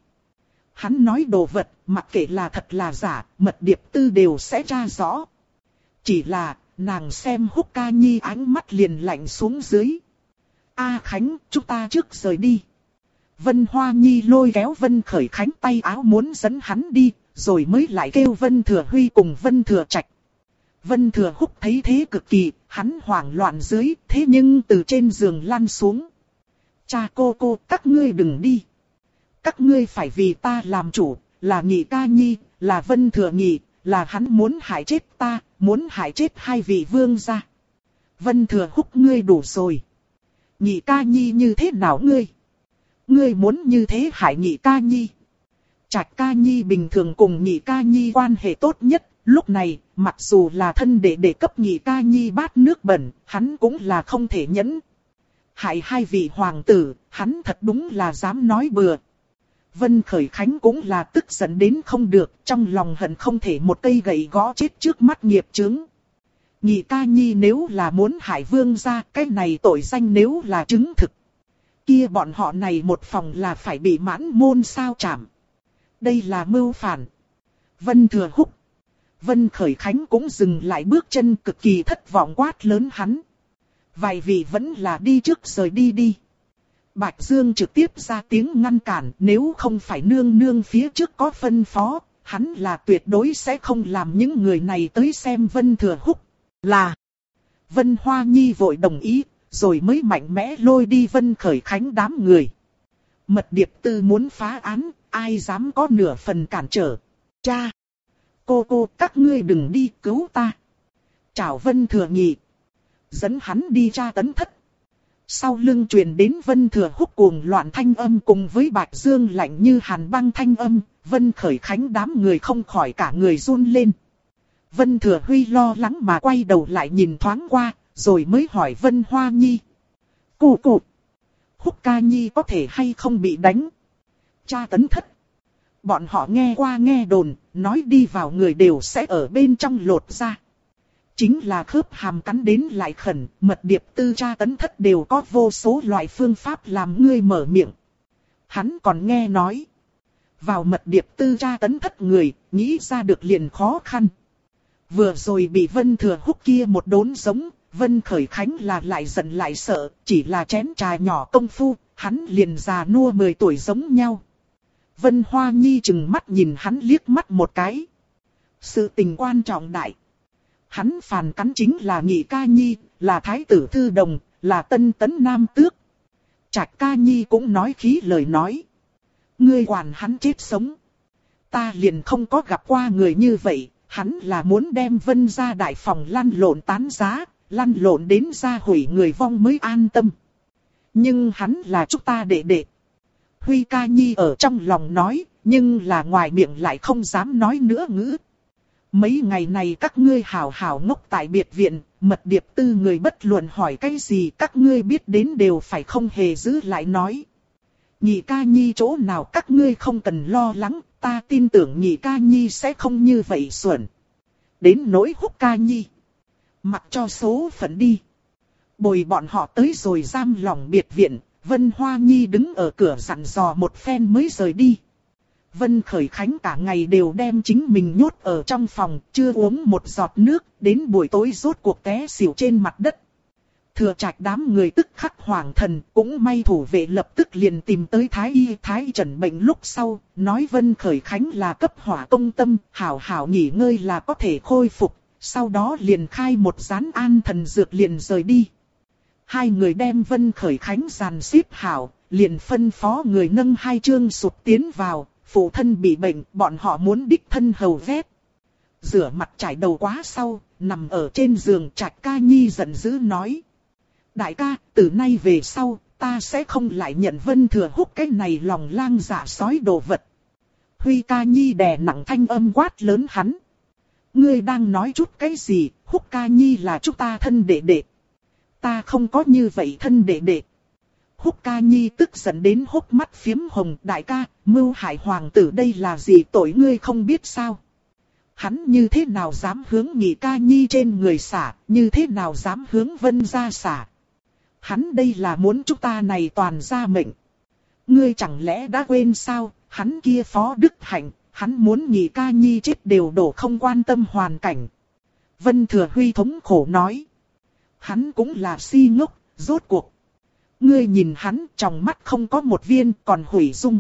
Hắn nói đồ vật, mặc kệ là thật là giả, Mật Điệp Tư đều sẽ tra rõ. Chỉ là, nàng xem Húc ca nhi ánh mắt liền lạnh xuống dưới. A Khánh, chúng ta trước rời đi. Vân Hoa Nhi lôi kéo Vân Khởi Khánh tay áo muốn dẫn hắn đi, rồi mới lại kêu Vân Thừa Huy cùng Vân Thừa Trạch. Vân Thừa Húc thấy thế cực kỳ, hắn hoảng loạn dưới, thế nhưng từ trên giường lăn xuống. Cha cô, các ngươi đừng đi. Các ngươi phải vì ta làm chủ, là Nhị ca nhi, là Vân Thừa Nhị, là hắn muốn hại chết ta, muốn hại chết hai vị vương gia. Vân Thừa Húc ngươi đủ rồi. Nhị ca nhi như thế nào ngươi? Ngươi muốn như thế hại nhị ca nhi. Trạch ca nhi bình thường cùng nhị ca nhi quan hệ tốt nhất, lúc này, mặc dù là thân đệ cấp nhị ca nhi bát nước bẩn, hắn cũng là không thể nhẫn. Hại hai vị hoàng tử, hắn thật đúng là dám nói bừa. Vân Khởi Khánh cũng là tức giận đến không được, trong lòng hận không thể một cây gậy gõ chết trước mắt nghiệp chướng. Nhị ca nhi nếu là muốn hại vương gia, cái này tội danh nếu là chứng thực. Kia bọn họ này một phòng là phải bị mãn môn sao chảm. Đây là mưu phản. Vân Thừa Húc. Vân Khởi Khánh cũng dừng lại bước chân cực kỳ thất vọng quát lớn hắn. Vài vị vẫn là đi trước rời đi. Bạch Dương trực tiếp ra tiếng ngăn cản, nếu không phải nương nương phía trước có phân phó, hắn là tuyệt đối sẽ không làm những người này tới xem Vân Thừa Húc. Là Vân Hoa Nhi vội đồng ý, rồi mới mạnh mẽ lôi đi Vân Khởi Khánh đám người. Mật Điệp Tư muốn phá án, ai dám có nửa phần cản trở. Cha! Cô, các ngươi đừng đi cứu ta. Chào Vân Thừa Nhị. Dẫn hắn đi tra tấn thất. Sau lưng truyền đến Vân Thừa Húc cuồng loạn thanh âm cùng với Bạch Dương lạnh như hàn băng thanh âm. Vân Khởi Khánh đám người không khỏi cả người run lên. Vân Thừa Huy lo lắng mà quay đầu lại nhìn thoáng qua, rồi mới hỏi Vân Hoa Nhi. Cô, Húc ca nhi có thể hay không bị đánh. Tra tấn thất. Bọn họ nghe qua nghe đồn, nói đi vào người đều sẽ ở bên trong lột ra. Chính là khớp hàm cắn đến lại khẩn, mật điệp tư tra tấn thất đều có vô số loại phương pháp làm ngươi mở miệng. Hắn còn nghe nói, vào mật điệp tư tra tấn thất người, nghĩ ra được liền khó khăn. Vừa rồi bị Vân Thừa Húc kia một đốn giống, Vân Khởi Khánh là lại giận lại sợ, chỉ là chén trà nhỏ công phu, hắn liền già nua 10 tuổi giống nhau. Vân Hoa Nhi chừng mắt nhìn hắn liếc mắt một cái. Sự tình quan trọng đại. Hắn phàn cắn chính là Nhị Ca Nhi, là Thái tử Thư Đồng, là Tân Tấn Nam Tước. Trạch Ca Nhi cũng nói khí lời nói. Ngươi quản hắn chết sống. Ta liền không có gặp qua người như vậy, hắn là muốn đem Vân ra đại phòng lăn lộn tán giá, lăn lộn đến ra hủy người vong mới an tâm. Nhưng hắn là chúng ta đệ đệ. Huy Ca Nhi ở trong lòng nói, nhưng là ngoài miệng lại không dám nói nữa ngữ. Mấy ngày này các ngươi hảo hảo ngốc tại biệt viện, mật điệp tư người bất luận hỏi cái gì các ngươi biết đến đều phải không hề giữ lại nói. Nhị Ca Nhi chỗ nào các ngươi không cần lo lắng, ta tin tưởng Nhị Ca Nhi sẽ không như vậy xuẩn. Đến nỗi Húc Ca Nhi, mặc cho số phận đi. Bồi bọn họ tới rồi giam lỏng biệt viện, Vân Hoa Nhi đứng ở cửa dặn dò một phen mới rời đi. Vân Khởi Khánh cả ngày đều đem chính mình nhốt ở trong phòng, chưa uống một giọt nước, đến buổi tối rốt cuộc té xỉu trên mặt đất. Thừa Trạch đám người tức khắc hoảng thần, cũng may thủ vệ lập tức liền tìm tới Thái Y Thái Trần bệnh lúc sau, nói Vân Khởi Khánh là cấp hỏa công tâm, hảo hảo nghỉ ngơi là có thể khôi phục, sau đó liền khai một gián an thần dược liền rời đi. Hai người đem Vân Khởi Khánh dàn xếp hảo, liền phân phó người nâng 2 chương sụp tiến vào, phụ thân bị bệnh, bọn họ muốn đích thân hầu vét. Rửa mặt chải đầu quá sau, nằm ở trên giường Trạch Ca Nhi giận dữ nói. Đại ca, từ nay về sau, ta sẽ không lại nhận Vân Thừa Húc cái này lòng lang dạ sói đồ vật. Huy Ca Nhi đè nặng thanh âm quát lớn hắn. Ngươi đang nói chút cái gì, Húc Ca Nhi là chúng ta thân đệ đệ. Ta không có như vậy thân đệ đệ. Húc Ca Nhi tức giận đến hốc mắt phiếm hồng. Đại ca, mưu hại hoàng tử đây là gì tội ngươi không biết sao? Hắn như thế nào dám hướng Nhị Ca Nhi trên người xả, như thế nào dám hướng Vân gia xả? Hắn đây là muốn chúng ta này toàn ra mệnh. Ngươi chẳng lẽ đã quên sao, hắn kia Phó Đức Hạnh, hắn muốn Nhị Ca Nhi chết đều đổ không quan tâm hoàn cảnh. Vân Thừa Huy thống khổ nói. Hắn cũng là si ngốc, rốt cuộc. Ngươi nhìn hắn trong mắt không có một viên còn hủy dung.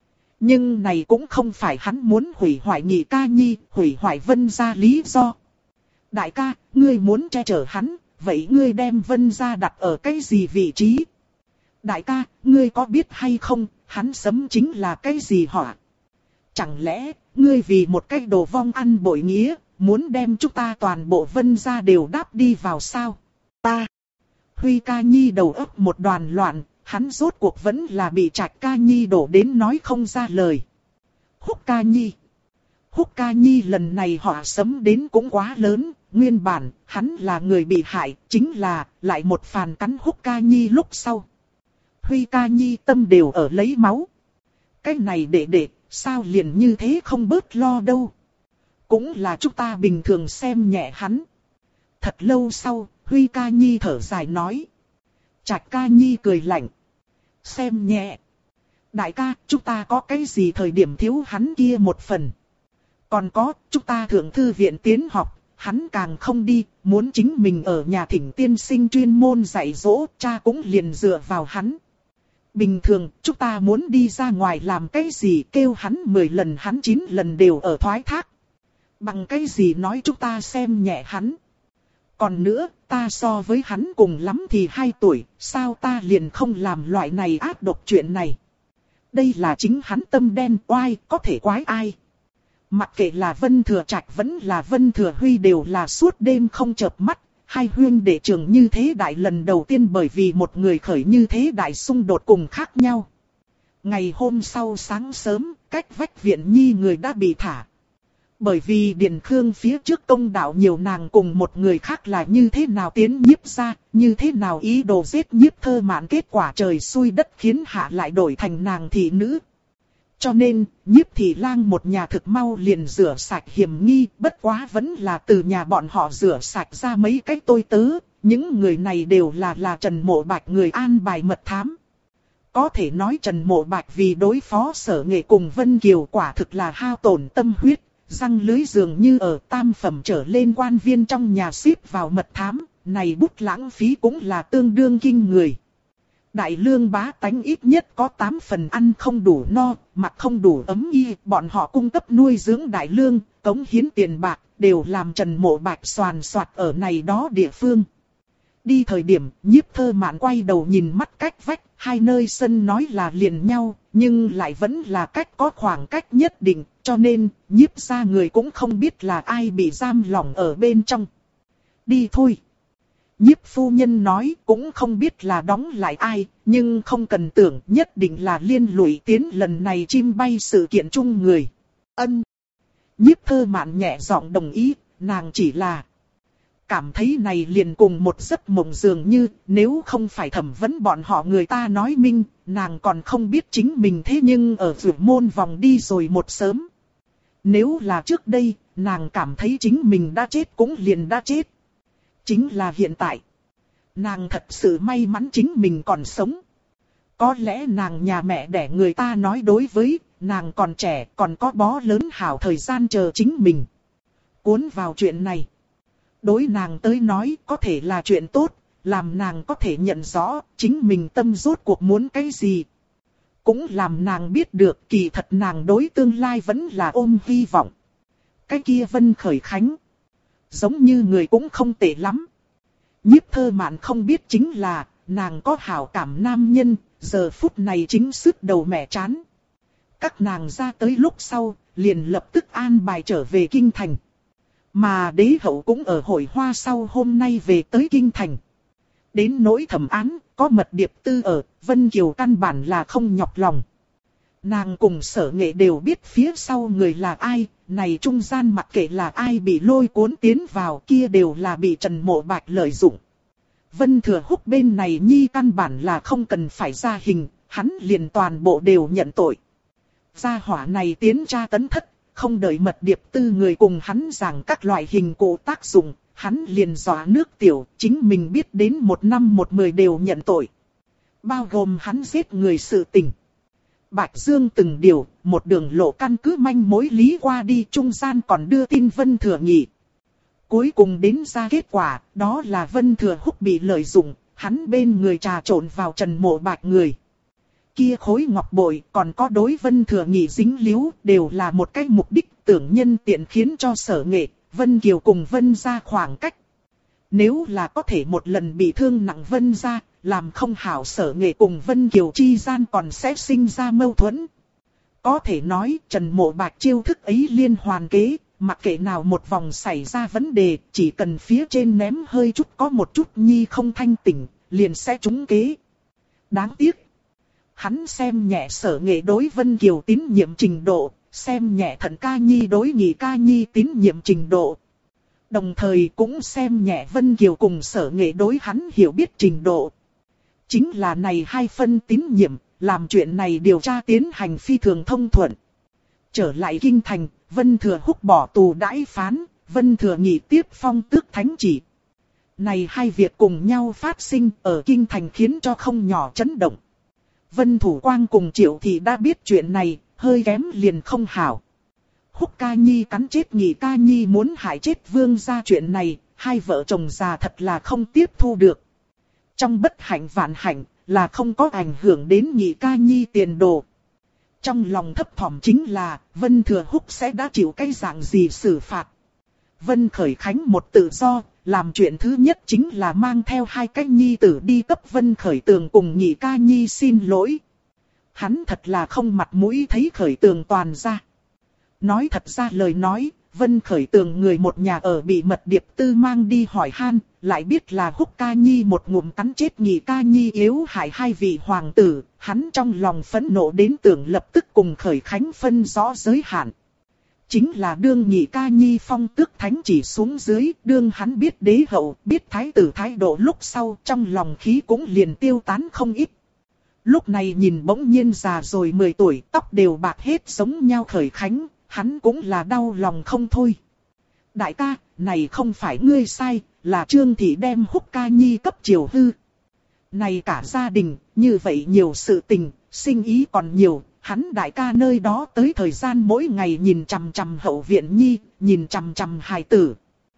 Nhưng này cũng không phải hắn muốn hủy hoại Nhị Ca Nhi, hủy hoại Vân gia lý do. Đại ca, ngươi muốn che chở hắn, vậy ngươi đem Vân gia đặt ở cái gì vị trí? Đại ca, ngươi có biết hay không, hắn sấm chính là cái gì họa? Chẳng lẽ, ngươi vì một cái đồ vong ăn bội nghĩa, muốn đem chúng ta toàn bộ Vân gia đều đáp đi vào sao? Ta! Huy Ca Nhi đầu óc một đoàn loạn, hắn rốt cuộc vẫn là bị Trạch Ca Nhi đổ đến nói không ra lời. Húc Ca Nhi! Húc Ca Nhi lần này họa sấm đến cũng quá lớn, nguyên bản, hắn là người bị hại, chính là, lại một phàn cắn Húc Ca Nhi lúc sau. Huy Ca Nhi tâm đều ở lấy máu. Cái này đệ, sao liền như thế không bớt lo đâu. Cũng là chúng ta bình thường xem nhẹ hắn. Thật lâu sau, Huy Ca Nhi thở dài nói. Trạch Ca Nhi cười lạnh. Xem nhẹ. Đại ca, chúng ta có cái gì thời điểm thiếu hắn kia một phần. Còn có, chúng ta thượng thư viện tiến học, hắn càng không đi, muốn chính mình ở nhà thỉnh tiên sinh chuyên môn dạy dỗ, cha cũng liền dựa vào hắn. Bình thường, chúng ta muốn đi ra ngoài làm cái gì kêu hắn 10 lần hắn 9 lần đều ở thoái thác. Bằng cái gì nói chúng ta xem nhẹ hắn. Còn nữa, ta so với hắn cùng lắm thì 2 tuổi, sao ta liền không làm loại này ác độc chuyện này. Đây là chính hắn tâm đen oai, có thể quái ai. Mặc kệ là Vân Thừa Trạch vẫn là Vân Thừa Huy đều là suốt đêm không chợp mắt, hai huynh đệ trưởng như thế đại lần đầu tiên bởi vì một người khởi như thế đại xung đột cùng khác nhau. Ngày hôm sau sáng sớm, cách vách viện nhi người đã bị thả. Bởi vì Điền Khương phía trước công đạo nhiều nàng cùng một người khác là như thế nào tiến Nhiếp gia, như thế nào ý đồ giết Nhiếp Thơ Mạn, kết quả trời xui đất khiến hạ lại đổi thành nàng thị nữ. Cho nên, Nhiếp Thị Lang một nhà thực mau liền rửa sạch hiểm nghi, bất quá vẫn là từ nhà bọn họ rửa sạch ra mấy cái tôi tớ, những người này đều là Trần Mộ Bạch người an bài mật thám. Có thể nói Trần Mộ Bạch vì đối phó Sở Nghệ cùng Vân Kiều quả thực là hao tổn tâm huyết, răng lưới dường như ở tam phẩm trở lên quan viên trong nhà xếp vào mật thám, này bút lãng phí cũng là tương đương kinh người. Đại lương bá tánh ít nhất có 8 phần ăn không đủ no, mặc không đủ ấm y, bọn họ cung cấp nuôi dưỡng đại lương, cống hiến tiền bạc, đều làm Trần Mộ Bạch soàn soạt ở này đó địa phương. Đi thời điểm, Nhiếp Thơ Mạn quay đầu nhìn mắt cách vách, hai nơi sân nói là liền nhau, nhưng lại vẫn là cách có khoảng cách nhất định, cho nên, Nhiếp gia người cũng không biết là ai bị giam lỏng ở bên trong. Đi thôi. Nhiếp phu nhân nói cũng không biết là đóng lại ai, nhưng không cần tưởng nhất định là liên lụy tiến lần này chim bay sự kiện chung người. Ân. Nhiếp Thơ Mạn nhẹ giọng đồng ý, nàng chỉ là cảm thấy này liền cùng một giấc mộng dường như, nếu không phải thẩm vấn bọn họ người ta nói minh, nàng còn không biết chính mình thế nhưng ở vượt môn vòng đi rồi một sớm. Nếu là trước đây, nàng cảm thấy chính mình đã chết cũng liền đã chết. Chính là hiện tại. Nàng thật sự may mắn chính mình còn sống. Có lẽ nàng nhà mẹ đẻ người ta nói đối với, nàng còn trẻ, còn có bó lớn hảo thời gian chờ chính mình. Cuốn vào chuyện này. Đối nàng tới nói có thể là chuyện tốt, làm nàng có thể nhận rõ chính mình tâm rốt cuộc muốn cái gì. Cũng làm nàng biết được kỳ thật nàng đối tương lai vẫn là ôm hy vọng. Cái kia Vân Khởi Khánh. Giống như người cũng không tệ lắm. Nhiếp Thơ Mạn không biết chính là, nàng có hảo cảm nam nhân, giờ phút này chính sứt đầu mẻ chán. Các nàng ra tới lúc sau, liền lập tức an bài trở về kinh thành. Mà đế hậu cũng ở hội hoa sau hôm nay về tới kinh thành. Đến nỗi thẩm án, có mật điệp tư ở, Vân Kiều căn bản là không nhọc lòng. Nàng cùng Sở Nghệ đều biết phía sau người là ai, này trung gian mặc kệ là ai bị lôi cuốn tiến vào kia đều là bị Trần Mộ Bạch lợi dụng. Vân Thừa Húc bên này nhi căn bản là không cần phải ra hình, hắn liền toàn bộ đều nhận tội. Gia hỏa này tiến tra tấn thất, không đợi mật điệp tư người cùng hắn giảng các loại hình cụ tác dụng, hắn liền dọa nước tiểu, chính mình biết đến 1 năm 1 10 đều nhận tội. Bao gồm hắn giết người sự tình. Bạch Dương từng điều, một đường lộ căn cứ manh mối lý qua đi, trung gian còn đưa tin Vân Thừa Nghị. Cuối cùng đến ra kết quả, đó là Vân Thừa Húc bị lợi dụng, hắn bên người trà trộn vào Trần Mộ Bạch người. Kia khối ngọc bội còn có đối Vân Thừa Nghị dính líu, đều là một cái mục đích tưởng nhân tiện khiến cho Sở Nghệ, Vân Kiều cùng Vân gia khoảng cách. Nếu là có thể một lần bị thương nặng Vân gia, làm không hảo Sở Nghệ cùng Vân Kiều chi gian còn sẽ sinh ra mâu thuẫn. Có thể nói Trần Mộ Bạch chiêu thức ấy liên hoàn kế, mặc kệ nào một vòng xảy ra vấn đề, chỉ cần phía trên ném hơi chút có một chút nhi không thanh tỉnh, liền sẽ trúng kế. Đáng tiếc. Hắn xem nhẹ Sở Nghệ đối Vân Kiều tín nhiệm trình độ, xem nhẹ Thận Ca Nhi đối Nhị Ca Nhi tín nhiệm trình độ. Đồng thời cũng xem nhẹ Vân Kiều cùng Sở Nghệ đối hắn hiểu biết trình độ. Chính là này hai phân tín nhiệm, làm chuyện này điều tra tiến hành phi thường thông thuận. Trở lại kinh thành, Vân Thừa Húc bỏ tù đãi phán, Vân Thừa Nghị tiếp phong tước thánh chỉ. Này hai việc cùng nhau phát sinh ở kinh thành khiến cho không nhỏ chấn động. Vân Thủ Quang cùng Triệu Thị đã biết chuyện này, hơi kém liền không hảo. Húc Ca Nhi cắn chết Nhị Ca Nhi muốn hại chết Vương gia chuyện này, hai vợ chồng già thật là không tiếp thu được. Trong bất hạnh vạn hạnh, là không có ảnh hưởng đến Nhị Ca Nhi tiền đồ. Trong lòng thấp thỏm chính là, Vân Thừa Húc sẽ đã chịu cái dạng gì xử phạt. Vân Khởi Khánh một tự do, làm chuyện thứ nhất chính là mang theo hai cái nhi tử đi cấp Vân Khởi Tường cùng Nhị Ca Nhi xin lỗi. Hắn thật là không mặt mũi thấy Khởi Tường toàn ra. Nói thật ra lời nói, Vân Khởi Tường người một nhà ở bị mật điệp tư mang đi hỏi han, lại biết là Húc Ca Nhi một ngụm cắn chết Nhị Ca Nhi yếu hại hai vị hoàng tử, hắn trong lòng phẫn nộ đến tưởng lập tức cùng Khởi Khánh phân rõ giới hạn. Chính là đương nhị ca nhi phong tước thánh chỉ xuống dưới, đương hắn biết đế hậu, biết thái tử thái độ lúc sau, trong lòng khí cũng liền tiêu tán không ít. Lúc này nhìn bỗng nhiên già rồi 10 tuổi, tóc đều bạc hết giống nhau Khởi Khánh, hắn cũng là đau lòng không thôi. Đại ca, này không phải ngươi sai, là Trương Thị đem Húc ca nhi cấp triều hư. Này cả gia đình, như vậy nhiều sự tình, sinh ý còn nhiều, hắn đại ca nơi đó tới thời gian mỗi ngày nhìn chằm chằm hậu viện nhi, nhìn chằm chằm hài tử.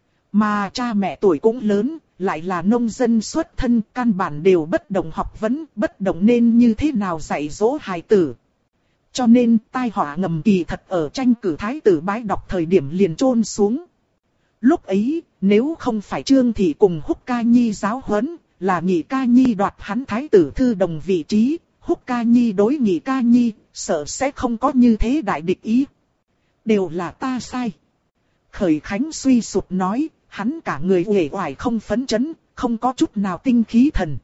Mà cha mẹ tuổi cũng lớn, lại là nông dân xuất thân, căn bản đều bất đồng học vấn, bất đồng nên như thế nào dạy dỗ hài tử. Cho nên tai họa ngầm kỳ thật ở tranh cử thái tử bái đọc thời điểm liền chôn xuống. Lúc ấy, nếu không phải Trương Thị cùng Húc ca nhi giáo huấn, là Nhị ca nhi đoạt hắn thái tử thư đồng vị trí, Húc ca nhi đối Nhị ca nhi, sợ sẽ không có như thế đại địch ý. Đều là ta sai. Khởi Khánh suy sụp nói, hắn cả người uể oải không phấn chấn, không có chút nào tinh khí thần.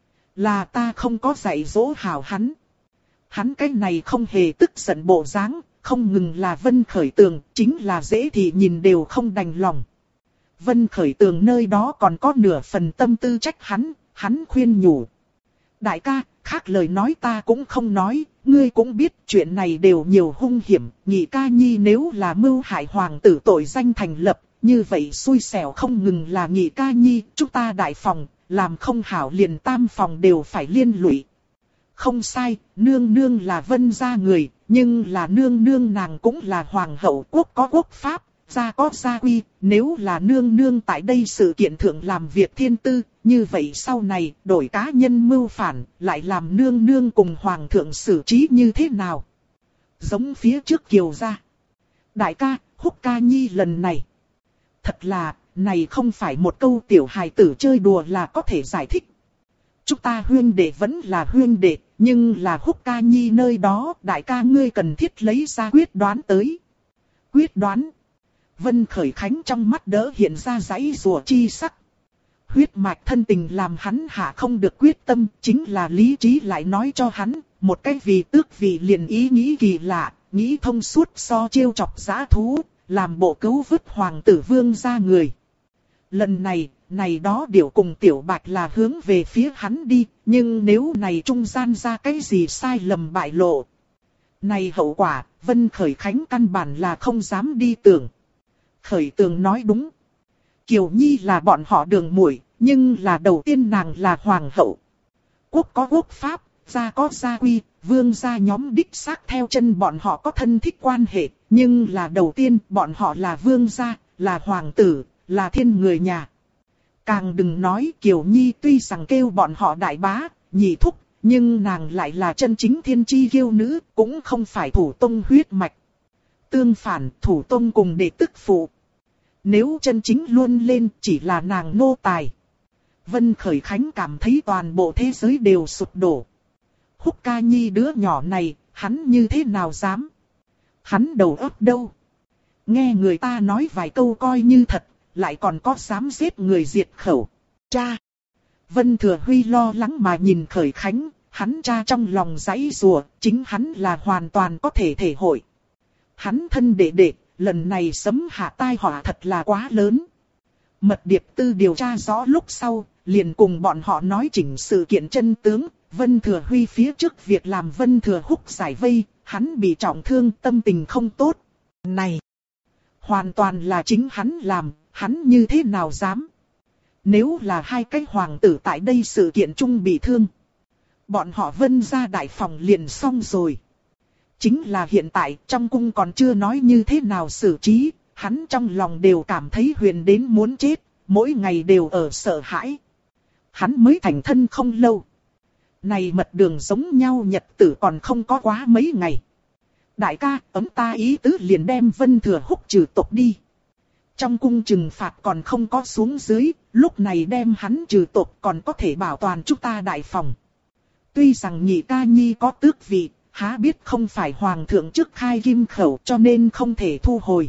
Là ta không có dạy dỗ hảo hắn. Hắn cái này không hề tức giận bộ dáng, không ngừng là Vân Khởi Tường, chính là dễ thì nhìn đều không đành lòng. Vân Khởi Tường nơi đó còn có nửa phần tâm tư trách hắn khuyên nhủ. Đại ca, khác lời nói ta cũng không nói, ngươi cũng biết chuyện này đều nhiều hung hiểm, Nhị ca nhi nếu là mưu hại hoàng tử tội danh thành lập, như vậy xui xẻo không ngừng là Nhị ca nhi, chúng ta đại phòng, làm không hảo liền tam phòng đều phải liên lụy. Không sai, nương nương là Vân gia người, nhưng là nương nương nàng cũng là hoàng hậu, quốc có quốc pháp, gia có gia quy, nếu là nương nương tại đây sự kiện thượng làm việc thiên tư, như vậy sau này đổi cá nhân mưu phản, lại làm nương nương cùng hoàng thượng xử trí như thế nào? Giống phía trước Kiều gia. Đại ca, Húc ca nhi lần này. Thật là, này không phải một câu tiểu hài tử chơi đùa là có thể giải thích. Chúng ta huyên đệ vẫn là huyên đệ, nhưng là Húc ca nhi nơi đó, đại ca ngươi cần thiết lấy ra quyết đoán tới. Quyết đoán. Vân Khởi Khánh trong mắt đỡ hiện ra giãy giụa chi sắc. Huyết mạch thân tình làm hắn hạ không được quyết tâm, chính là lý trí lại nói cho hắn, một cái vì tước vì liền ý nghĩ kỳ lạ, nghĩ thông suốt so trêu chọc dã thú, làm bộ cứu vớt hoàng tử Vương gia người. Lần này đó điều cùng Tiểu Bạch là hướng về phía hắn đi, nhưng nếu này trung gian ra cái gì sai lầm bại lộ. Này hậu quả, Vân Khởi Khánh căn bản là không dám đi tưởng. Khởi Tường nói đúng. Kiều Nhi là bọn họ đường muội, nhưng là đầu tiên nàng là hoàng hậu. Quốc có quốc pháp, gia có gia quy, vương gia nhóm đích xác theo chân bọn họ có thân thích quan hệ, nhưng là đầu tiên bọn họ là vương gia, là hoàng tử, là thiên người nhà. Càng đừng nói Kiều Nhi tuy rằng kêu bọn họ đại bá, nhị thúc, nhưng nàng lại là chân chính thiên chi kiêu nữ, cũng không phải thủ tông huyết mạch. Tương phản, thủ tông cùng đệ tức phụ. Nếu chân chính luôn lên chỉ là nàng nô tài. Vân Khởi Khánh cảm thấy toàn bộ thế giới đều sụp đổ. Húc ca nhi đứa nhỏ này, hắn như thế nào dám? Hắn đầu óc đâu? Nghe người ta nói vài câu coi như thật, lại còn có dám giết người diệt khẩu. Cha! Vân Thừa Huy lo lắng mà nhìn Khởi Khánh, hắn cha trong lòng giãy giụa, chính hắn là hoàn toàn có thể thể hội. Hắn thân đệ đệ, lần này sấm hạ tai họa thật là quá lớn. Mật điệp tư điều tra rõ lúc sau, liền cùng bọn họ nói chỉnh sự kiện chân tướng. Vân Thừa Huy phía trước việc làm Vân Thừa Húc giải vây, hắn bị trọng thương, tâm tình không tốt. Này! Hoàn toàn là chính hắn làm, hắn như thế nào dám? Nếu là hai cái hoàng tử tại đây sự kiện chung bị thương, bọn họ Vân gia đại phòng liền xong rồi. Chính là hiện tại trong cung còn chưa nói như thế nào xử trí, hắn trong lòng đều cảm thấy huyền đến muốn chết, mỗi ngày đều ở sợ hãi. Hắn mới thành thân không lâu. Này mật đường giống nhau nhật tử còn không có quá mấy ngày. Đại ca, ấm ta ý tứ liền đem Vân Thừa Húc trừ tộc đi. Trong cung trừng phạt còn không có xuống dưới, lúc này đem hắn trừ tộc còn có thể bảo toàn chúng ta đại phòng. Tuy rằng nhị ca nhi có tước vị, há biết không phải hoàng thượng trước khai kim khẩu cho nên không thể thu hồi.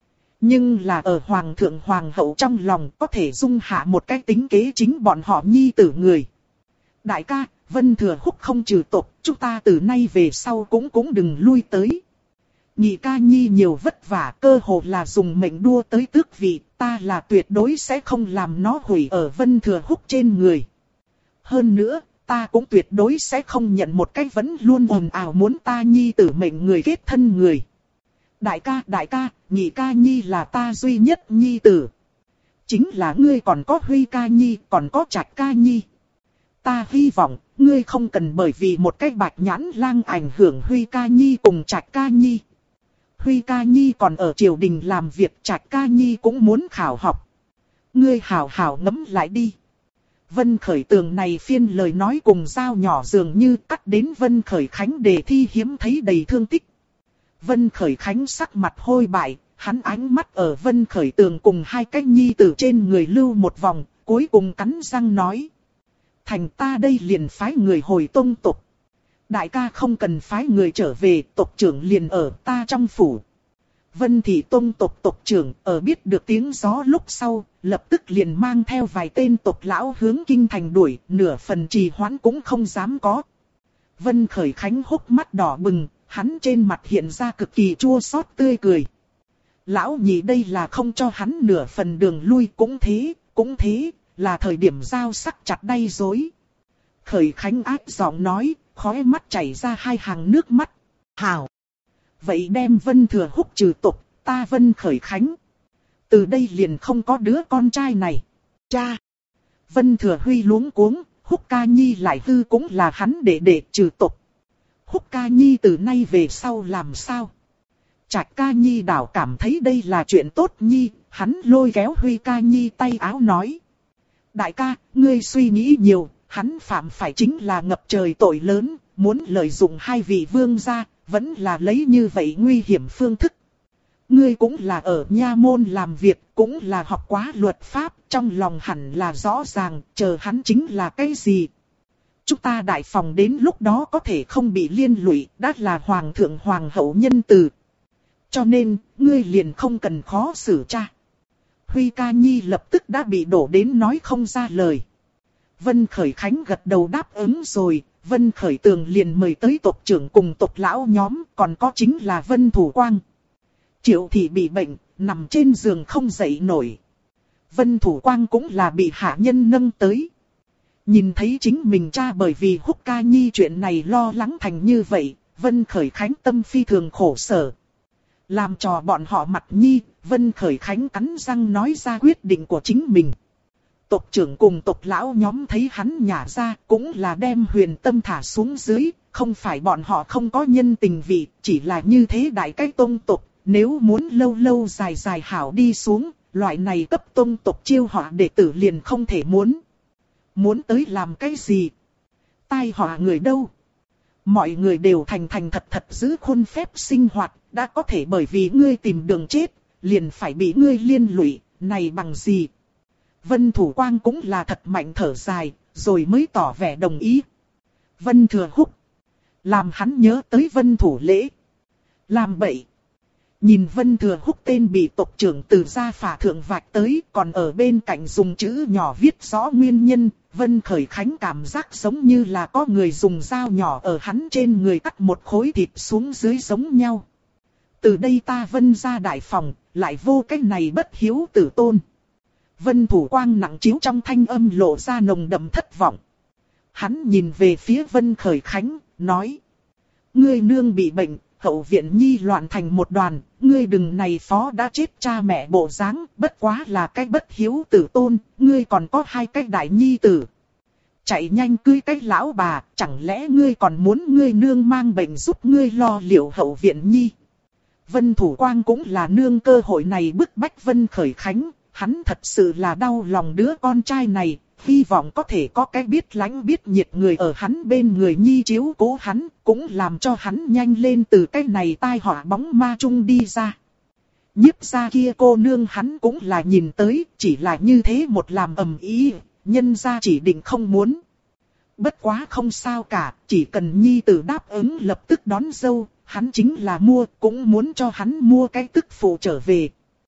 Nhưng là ở hoàng thượng hoàng hậu trong lòng có thể dung hạ một cái tính kế chính bọn họ nhi tử người. Đại ca, Vân Thừa Húc không trừ tộc, chúng ta từ nay về sau cũng đừng lui tới. Nhị ca nhi nhiều vất vả, cơ hồ là dùng mệnh đua tới tước vị, ta là tuyệt đối sẽ không làm nó hủy ở Vân Thừa Húc trên người. Hơn nữa, ta cũng tuyệt đối sẽ không nhận một cái vẫn luôn ồn ào muốn ta nhi tử mệnh người kết thân người. Đại ca, nhị ca nhi là ta duy nhất nhi tử. Chính là ngươi còn có Huy ca nhi, còn có Trạch ca nhi. Ta hy vọng, ngươi không cần bởi vì một cái bạch nhãn lang ảnh hưởng Huy ca nhi cùng Trạch ca nhi. Huy ca nhi còn ở triều đình làm việc, Trạch ca nhi cũng muốn khảo học. Ngươi hảo hảo ngẫm lại đi. Vân Khởi Tường này phiên lời nói cùng dao nhỏ dường như cắt đến Vân Khởi Khánh đề thi hiếm thấy đầy thương tích. Vân Khởi Khánh sắc mặt hôi bại, hắn ánh mắt ở Vân Khởi Tường cùng hai cái nhi tử trên người lưu một vòng, cuối cùng cắn răng nói. Thành ta đây liền phái người hồi tông tộc. Đại ca không cần phái người trở về, tộc trưởng liền ở ta trong phủ. Vân Thị tông tộc trưởng ở biết được tiếng gió lúc sau, lập tức liền mang theo vài tên tộc lão hướng kinh thành đuổi, nửa phần trì hoãn cũng không dám có. Vân Khởi Khánh hốc mắt đỏ bừng, hắn trên mặt hiện ra cực kỳ chua xót tươi cười. Lão nhị đây là không cho hắn nửa phần đường lui, cũng thế, là thời điểm giao sắc chặt đay rối. Khởi Khánh ác giọng nói, khóe mắt chảy ra hai hàng nước mắt. Hảo! Vậy đem Vân Thừa Húc trừ tộc, ta Vân Khởi Khánh. Từ đây liền không có đứa con trai này. Cha! Vân Thừa Huy luống cuống, Húc ca nhi lại hư cũng là hắn để trừ tộc. Húc ca nhi từ nay về sau làm sao? Trạch ca nhi đảo cảm thấy đây là chuyện tốt nhi, hắn lôi kéo Huy ca nhi tay áo nói. Đại ca, ngươi suy nghĩ nhiều, hắn phạm phải chính là ngập trời tội lớn, muốn lợi dụng hai vị vương gia, vẫn là lấy như vậy nguy hiểm phương thức. Ngươi cũng là ở nha môn làm việc, cũng là học quá luật pháp, trong lòng hẳn là rõ ràng, chờ hắn chính là cái gì. Chúng ta đại phòng đến lúc đó có thể không bị liên lụy, đã là hoàng thượng hoàng hậu nhân từ. Cho nên, ngươi liền không cần khó xử cha. Huy ca nhi lập tức đã bị đổ đến nói không ra lời. Vân Khởi Khánh gật đầu đáp ứng rồi, Vân Khởi Tường liền mời tới tộc trưởng cùng tộc lão nhóm, còn có chính là Vân Thủ Quang. Triệu thị bị bệnh, nằm trên giường không dậy nổi. Vân Thủ Quang cũng là bị hạ nhân nâng tới. Nhìn thấy chính mình cha bởi vì Húc ca nhi chuyện này lo lắng thành như vậy, Vân Khởi Khánh tâm phi thường khổ sở. Làm trò bọn họ mặt nhi, Vân Khởi Khánh cắn răng nói ra quyết định của chính mình. Tộc trưởng cùng tộc lão nhóm thấy hắn nhả ra cũng là đem Huyền Tâm thả xuống dưới, không phải bọn họ không có nhân tình vị, chỉ là như thế đại cái tông tộc, nếu muốn lâu lâu dài dài hảo đi xuống, loại này cấp tông tộc chiêu họa đệ tử liền không thể muốn. Muốn tới làm cái gì? Tai họa người đâu? Mọi người đều thành thật thật giữ khuôn phép sinh hoạt, đã có thể bởi vì ngươi tìm đường chết, liền phải bị ngươi liên lụy, này bằng gì? Vân Thủ Quang cũng là thật mạnh thở dài, rồi mới tỏ vẻ đồng ý. Vân Thừa Húc, làm hắn nhớ tới Vân Thủ Lễ. Làm bậy. Nhìn Vân Thừa Húc tên bị tộc trưởng từ gia phả thượng vạch tới, còn ở bên cạnh dùng chữ nhỏ viết rõ nguyên nhân, Vân Khởi Khánh cảm giác giống như là có người dùng dao nhỏ ở hắn trên người cắt một khối thịt xuống dưới giống nhau. Từ đây ta Vân ra đại phòng, lại vô cái này bất hiếu tử tôn. Vân Thủ Quang nặng chiếu trong thanh âm lộ ra nồng đậm thất vọng. Hắn nhìn về phía Vân Khởi Khánh, nói. Ngươi nương bị bệnh, hậu viện nhi loạn thành một đoàn, ngươi đừng này phó đã chết cha mẹ bộ dáng, bất quá là cái bất hiếu tử tôn, ngươi còn có hai cái đại nhi tử. Chạy nhanh cưới cái lão bà, chẳng lẽ ngươi còn muốn ngươi nương mang bệnh giúp ngươi lo liệu hậu viện nhi. Vân Thủ Quang cũng là nương cơ hội này bức bách Vân Khởi Khánh, hắn thật sự là đau lòng đứa con trai này, hy vọng có thể có cái biết lãnh biết nhiệt người ở hắn bên người nhi chiếu cố hắn, cũng làm cho hắn nhanh lên từ cái này tai họa bóng ma chung đi ra. Nhiếp gia kia cô nương hắn cũng là nhìn tới, chỉ là như thế một làm ầm ĩ, nhân gia chỉ định không muốn. Bất quá không sao cả, chỉ cần nhi tử đáp ứng lập tức đón dâu, hắn chính là mua, cũng muốn cho hắn mua cái tức phụ trở về.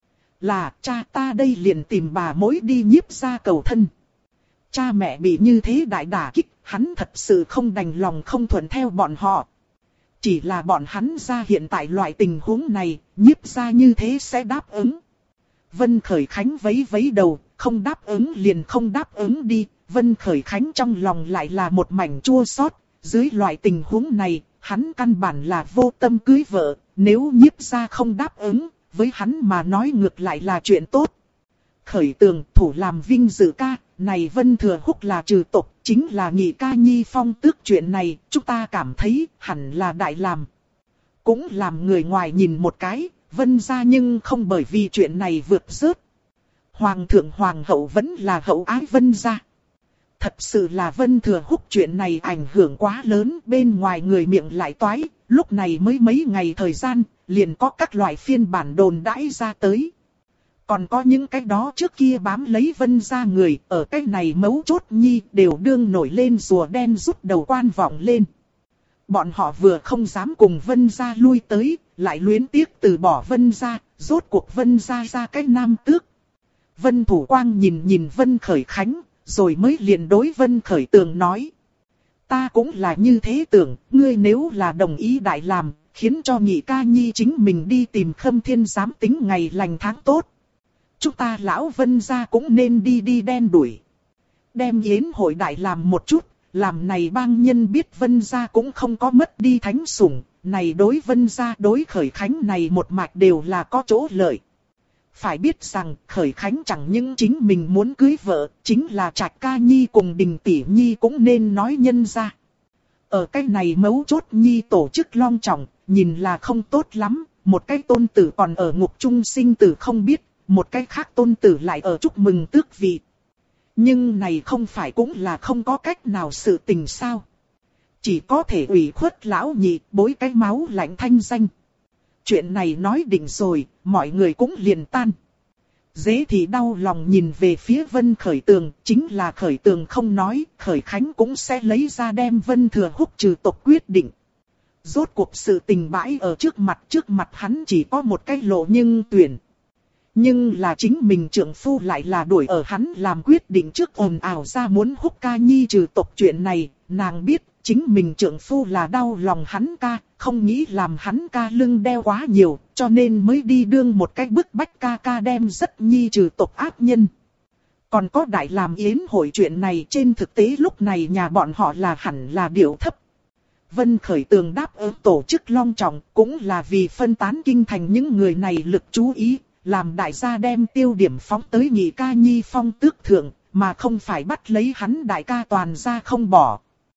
Là cha ta đây liền tìm bà mối đi nhiếp gia cầu thân. Cha mẹ bị như thế đại đả kích, hắn thật sự không đành lòng không thuận theo bọn họ. Chỉ là bọn hắn ra hiện tại loại tình huống này, nhiếp gia như thế sẽ đáp ứng. Vân Khởi Khánh vấy vấy đầu, không đáp ứng liền không đáp ứng đi. Vân Khởi Khánh trong lòng lại là một mảnh chua xót. Dưới loại tình huống này, hắn căn bản là vô tâm cưới vợ. Nếu nhiếp gia không đáp ứng, với hắn mà nói ngược lại là chuyện tốt. Khởi Tường thủ làm vinh dự ca, này Vân Thừa Húc là trừ tộc, chính là Nghị Ca Nhi phong tước chuyện này, chúng ta cảm thấy hẳn là đại làm. Cũng làm người ngoài nhìn một cái, Vân gia nhưng không bởi vì chuyện này vượt rớt. Hoàng thượng hoàng hậu vẫn là hậu ái Vân gia. Thật sự là Vân Thừa Húc chuyện này ảnh hưởng quá lớn, bên ngoài người miệng lại toái, lúc này mới mấy ngày thời gian, liền có các loại phiên bản đồn đãi ra tới. Còn có những cái đó trước kia bám lấy Vân gia người, ở cái này mấu chốt nhi đều đương nổi lên rùa đen rút đầu quan vọng lên. Bọn họ vừa không dám cùng Vân gia lui tới, lại luyến tiếc từ bỏ Vân gia, rốt cuộc Vân gia ra cái nam tước. Vân Thủ Quang nhìn Vân Khởi Khánh, rồi mới liền đối Vân Khởi Tường nói. Ta cũng là như thế tưởng, ngươi nếu là đồng ý đại làm, khiến cho Nghị Ca Nhi chính mình đi tìm Khâm Thiên giám tính ngày lành tháng tốt. Chúng ta lão Vân gia cũng nên đi đen đuổi. Đem yến hội đại làm một chút, làm này bang nhân biết Vân gia cũng không có mất đi thánh sủng, này đối Vân gia đối Khởi Khánh này một mạch đều là có chỗ lợi. Phải biết rằng Khởi Khánh chẳng những chính mình muốn cưới vợ, chính là Trạch Ca Nhi cùng Đình Tỷ Nhi cũng nên nói nhân ra. Ở cái này mấu chốt Nhi tổ chức long trọng, nhìn là không tốt lắm, một cái tôn tử còn ở ngục trung sinh tử không biết, một cái khác tôn tử lại ở chúc mừng tước vị. Nhưng này không phải cũng là không có cách nào sự tình sao. Chỉ có thể ủy khuất lão nhị bối cái máu lạnh thanh danh. Chuyện này nói định rồi, mọi người cũng liền tan. Dễ thì đau lòng nhìn về phía Vân Khởi Tường, chính là Khởi Tường không nói, Khởi Khánh cũng sẽ lấy ra đem Vân Thừa Húc trừ tộc quyết định. Rốt cuộc sự tình bãi ở trước mặt hắn chỉ có một cái lộ nhưng tuyển. Nhưng là chính mình trưởng phu lại là đuổi ở hắn làm quyết định trước ồn ào ra muốn Húc Ca Nhi trừ tộc chuyện này, nàng biết chính mình trưởng phu là đau lòng hắn ca, không nghĩ làm hắn ca lưng đeo quá nhiều, cho nên mới đi đương một cách bức bách ca đem rất nhi trừ tộc ác nhân. Còn có đại làm yến hội chuyện này trên thực tế lúc này nhà bọn họ là hẳn là điệu thấp. Vân Khởi Tường đáp ứng tổ chức long trọng cũng là vì phân tán kinh thành những người này lực chú ý, làm đại gia đem tiêu điểm phóng tới Nghị Ca Nhi phong tước thượng, mà không phải bắt lấy hắn đại ca toàn ra không bỏ.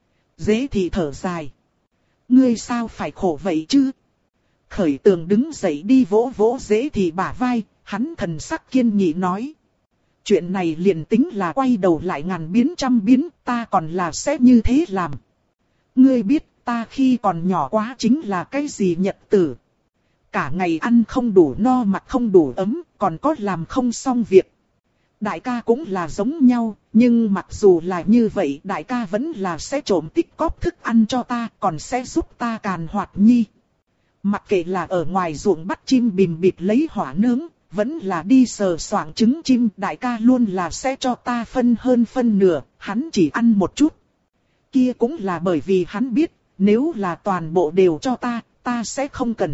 Dễ thì thở dài. Ngươi sao phải khổ vậy chứ? Khởi Tường đứng dậy đi vỗ vỗ Dễ thì bả vai, hắn thần sắc kiên nghị nói. Chuyện này liền tính là quay đầu lại ngàn biến trăm biến, ta còn là sẽ như thế làm. Ngươi biết ta khi còn nhỏ quá chính là cái gì nhật tử. Cả ngày ăn không đủ no mặc không đủ ấm, còn có làm không xong việc. Đại ca cũng là giống nhau, nhưng mặc dù là như vậy đại ca vẫn là sẽ trộm tích cóp thức ăn cho ta, còn sẽ giúp ta càn hoạt nhi. Mặc kệ là ở ngoài ruộng bắt chim bìm bịt lấy hỏa nướng, vẫn là đi sờ soạng trứng chim, đại ca luôn là sẽ cho ta phân hơn phân nửa, hắn chỉ ăn một chút. Kia cũng là bởi vì hắn biết, nếu là toàn bộ đều cho ta sẽ không cần.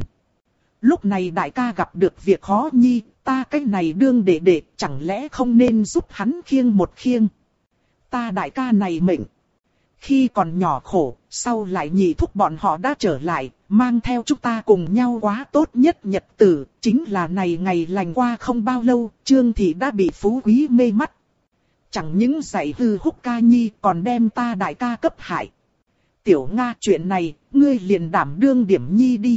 Lúc này đại ca gặp được việc khó nhi, ta cái này đương đệ chẳng lẽ không nên giúp hắn khiêng một khiêng. Ta đại ca này mệnh. Khi còn nhỏ khổ, sau lại nhị thúc bọn họ đã trở lại, mang theo chúng ta cùng nhau quá tốt nhất nhật tử, chính là này ngày lành qua không bao lâu, Trương Thị đã bị phú quý mê mắt. Chẳng những dạy hư Húc Ca Nhi còn đem ta đại ca cấp hại. Tiểu Nga chuyện này, ngươi liền đảm đương điểm nhi đi.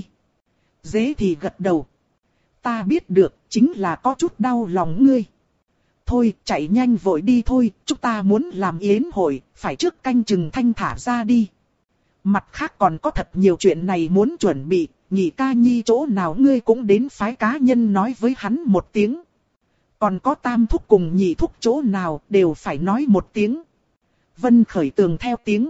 Dễ thì gật đầu. Ta biết được, chính là có chút đau lòng ngươi. Thôi, chạy nhanh vội đi thôi, chúng ta muốn làm yến hội, phải trước canh chừng thanh thả ra đi. Mặt khác còn có thật nhiều chuyện này muốn chuẩn bị, Nghị Ca Nhi chỗ nào ngươi cũng đến phái cá nhân nói với hắn một tiếng. Còn có tam thúc cùng nhị thúc chỗ nào đều phải nói một tiếng. Vân Khởi Tường theo tiếng.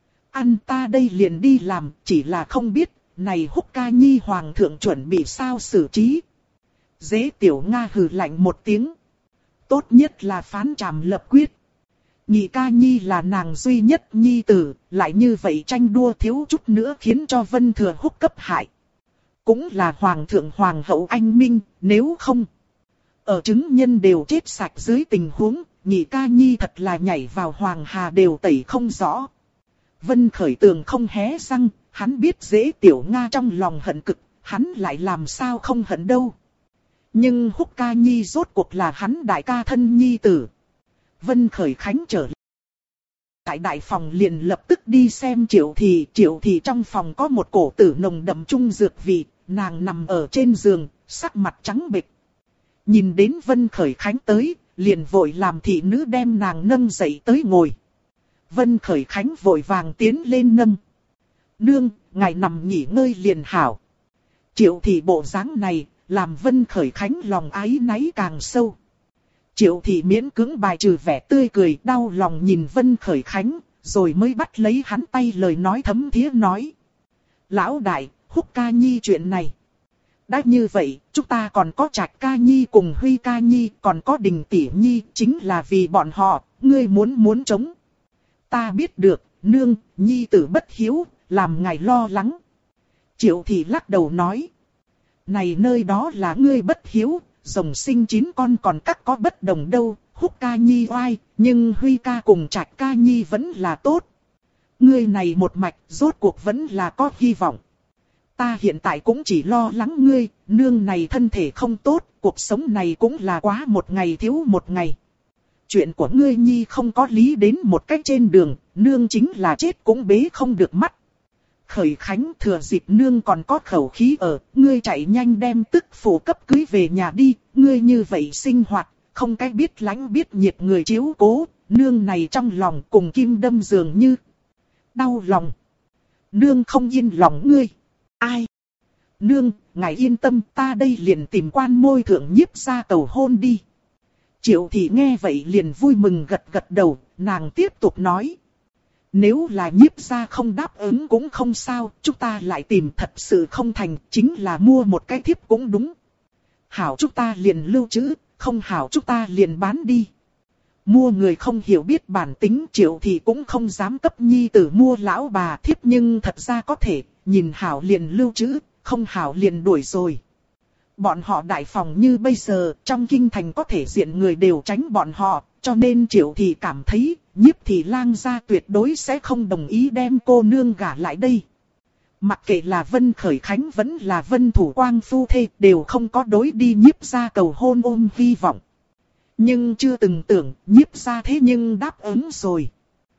Ăn ta đây liền đi làm, chỉ là không biết, này Húc Ca Nhi hoàng thượng chuẩn bị sao xử trí. Dễ Tiểu Nga hừ lạnh một tiếng. Tốt nhất là phán trảm lập quyết. Nhị ca nhi là nàng duy nhất nhi tử, lại như vậy tranh đua thiếu chút nữa khiến cho Vân Thừa Húc cấp hại. Cũng là hoàng thượng hoàng hậu anh minh, nếu không. Ở chứng nhân đều chết sạch dưới tình huống, nhị ca nhi thật là nhảy vào hoàng hà đều tẩy không rõ. Vân Khởi Tường không hé răng, hắn biết dễ tiểu Nga trong lòng hận cực, hắn lại làm sao không hận đâu. Nhưng Húc ca nhi rốt cuộc là hắn đại ca thân nhi tử. Vân Khởi Khánh trở tại đại phòng liền lập tức đi xem Triệu Thị trong phòng có một cổ tử nồng đậm trung dược vị, nàng nằm ở trên giường, sắc mặt trắng bệch. Nhìn đến Vân Khởi Khánh tới, liền vội làm thị nữ đem nàng nâng dậy tới ngồi. Vân Khởi Khánh vội vàng tiến lên nâng. Nương, ngài nằm nghỉ ngơi liền hảo. Triệu Thị bộ dáng này, làm Vân Khởi Khánh lòng ái náy càng sâu. Triệu Thị miễn cưỡng bài trừ vẻ tươi cười, đau lòng nhìn Vân Khởi Khánh, rồi mới bắt lấy hắn tay lời nói thấm thía nói. Lão đại, Húc ca nhi chuyện này. Đã như vậy, chúng ta còn có Trạch ca nhi cùng Huy ca nhi, còn có Đình tỷ nhi, chính là vì bọn họ, ngươi muốn chống. Ta biết được, nương, nhi tử bất hiếu, làm ngài lo lắng. Triệu Thị lắc đầu nói. Này nơi đó là ngươi bất hiếu, rồng sinh 9 con còn các có bất đồng đâu, Húc ca nhi oai, nhưng Huy ca cùng Trạch ca nhi vẫn là tốt. Ngươi này một mạch, rốt cuộc vẫn là có hy vọng. Ta hiện tại cũng chỉ lo lắng ngươi, nương này thân thể không tốt, cuộc sống này cũng là quá một ngày thiếu một ngày. Chuyện của ngươi nhi không có lý đến một cách trên đường, nương chính là chết cũng bế không được mắt. Khởi Khánh thừa dịp nương còn có khẩu khí ở, ngươi chạy nhanh đem tức phụ cấp cưới về nhà đi, ngươi như vậy sinh hoạt, không cái biết lãnh biết nhiệt người chiếu cố, nương này trong lòng cùng kim đâm dường như đau lòng. Nương không yên lòng ngươi. Ai? Nương, ngài yên tâm, ta đây liền tìm quan môi thượng nhiếp ra cầu hôn đi. Triệu Thị nghe vậy liền vui mừng gật gật đầu, nàng tiếp tục nói. Nếu là nhiếp ra không đáp ứng cũng không sao, chúng ta lại tìm thật sự không thành, chính là mua một cái thiếp cũng đúng. Hảo chúng ta liền lưu trữ, không hảo chúng ta liền bán đi. Mua người không hiểu biết bản tính, Triệu Thị cũng không dám cấp nhi tử mua lão bà thiếp, nhưng thật ra có thể, nhìn hảo liền lưu trữ, không hảo liền đuổi rồi. Bọn họ đại phòng như bây giờ, trong kinh thành có thể diện người đều tránh bọn họ, cho nên Triệu Thị cảm thấy, Nhiếp Thị lang gia tuyệt đối sẽ không đồng ý đem cô nương gả lại đây. Mặc kệ là Vân Khởi Khánh vẫn là Vân Thủ Quang phu thê, đều không có đối đi Nhiếp gia cầu hôn ôm hy vọng. Nhưng chưa từng tưởng, Nhiếp gia thế nhưng đáp ứng rồi.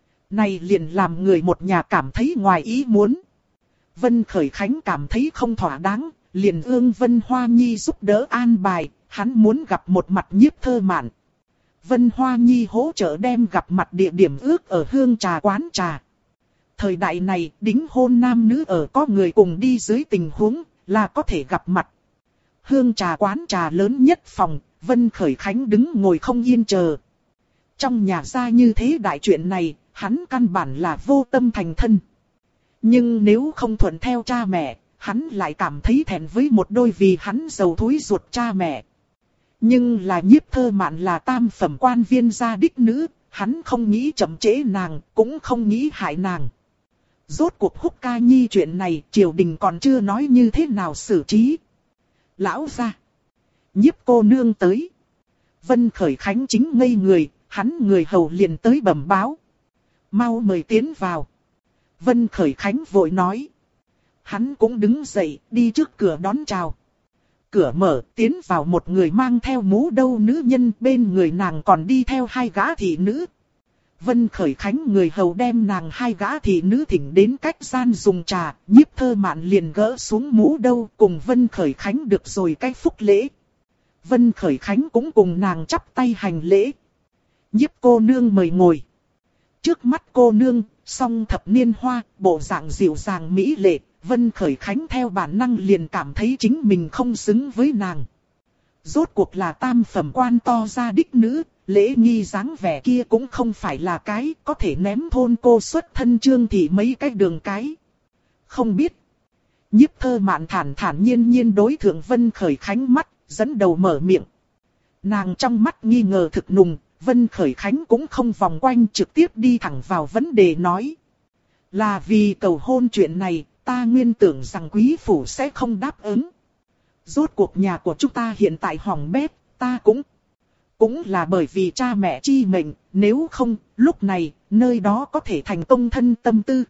Này liền làm người một nhà cảm thấy ngoài ý muốn. Vân Khởi Khánh cảm thấy không thỏa đáng, liền ương Vân Hoa Nhi giúp đỡ an bài, hắn muốn gặp một mặt Nhiếp Thơ Mạn. Vân Hoa Nhi hỗ trợ đem gặp mặt địa điểm ước ở hương trà quán trà. Thời đại này, đính hôn nam nữ ở có người cùng đi dưới tình huống, là có thể gặp mặt. Hương trà quán trà lớn nhất phòng, Vân Khởi Khánh đứng ngồi không yên chờ. Trong nhà ra như thế đại chuyện này, hắn căn bản là vô tâm thành thân. Nhưng nếu không thuận theo cha mẹ, hắn lại cảm thấy thẹn với một đôi vì hắn giàu thúi ruột cha mẹ. Nhưng là Nhiếp Thơ Mạn là tam phẩm quan viên gia đích nữ, hắn không nghĩ chậm trễ nàng, cũng không nghĩ hại nàng. Rốt cuộc Húc ca nhi chuyện này, triều đình còn chưa nói như thế nào xử trí. Lão gia, Nhiếp cô nương tới. Vân Khởi Khánh chính ngây người, hắn người hầu liền tới bẩm báo. Mau mời tiến vào. Vân Khởi Khánh vội nói. Hắn cũng đứng dậy, đi trước cửa đón chào. Cửa mở, tiến vào một người mang theo mũ đâu nữ nhân, bên người nàng còn đi theo 2 gã thị nữ. Vân Khởi Khánh người hầu đem nàng 2 gã thị nữ thỉnh đến cách gian dùng trà, Nhiếp Thơ Mạn liền gỡ xuống mũ đâu, cùng Vân Khởi Khánh được rồi cái phúc lễ. Vân Khởi Khánh cũng cùng nàng chắp tay hành lễ. Nhiếp cô nương mời ngồi. Trước mắt cô nương, song thập niên hoa, bộ dạng dịu dàng mỹ lệ, Vân Khởi Khánh theo bản năng liền cảm thấy chính mình không xứng với nàng. Rốt cuộc là tam phẩm quan to gia đích nữ, lễ nghi dáng vẻ kia cũng không phải là cái có thể ném thôn cô xuất thân Trương Thị mấy cái đường cái. Không biết. Nhiếp Thơ Mạn thản thản nhiên nhiên đối thượng Vân Khởi Khánh mắt, dẫn đầu mở miệng. Nàng trong mắt nghi ngờ thực nùng, Vân Khởi Khánh cũng không vòng quanh, trực tiếp đi thẳng vào vấn đề nói. Là vì cầu hôn chuyện này, ta nguyên tưởng rằng quý phủ sẽ không đáp ứng. Rốt cuộc nhà của chúng ta hiện tại hỏng bét, ta cũng là bởi vì cha mẹ chi mệnh, nếu không, lúc này, nơi đó có thể thành công thân tâm tư.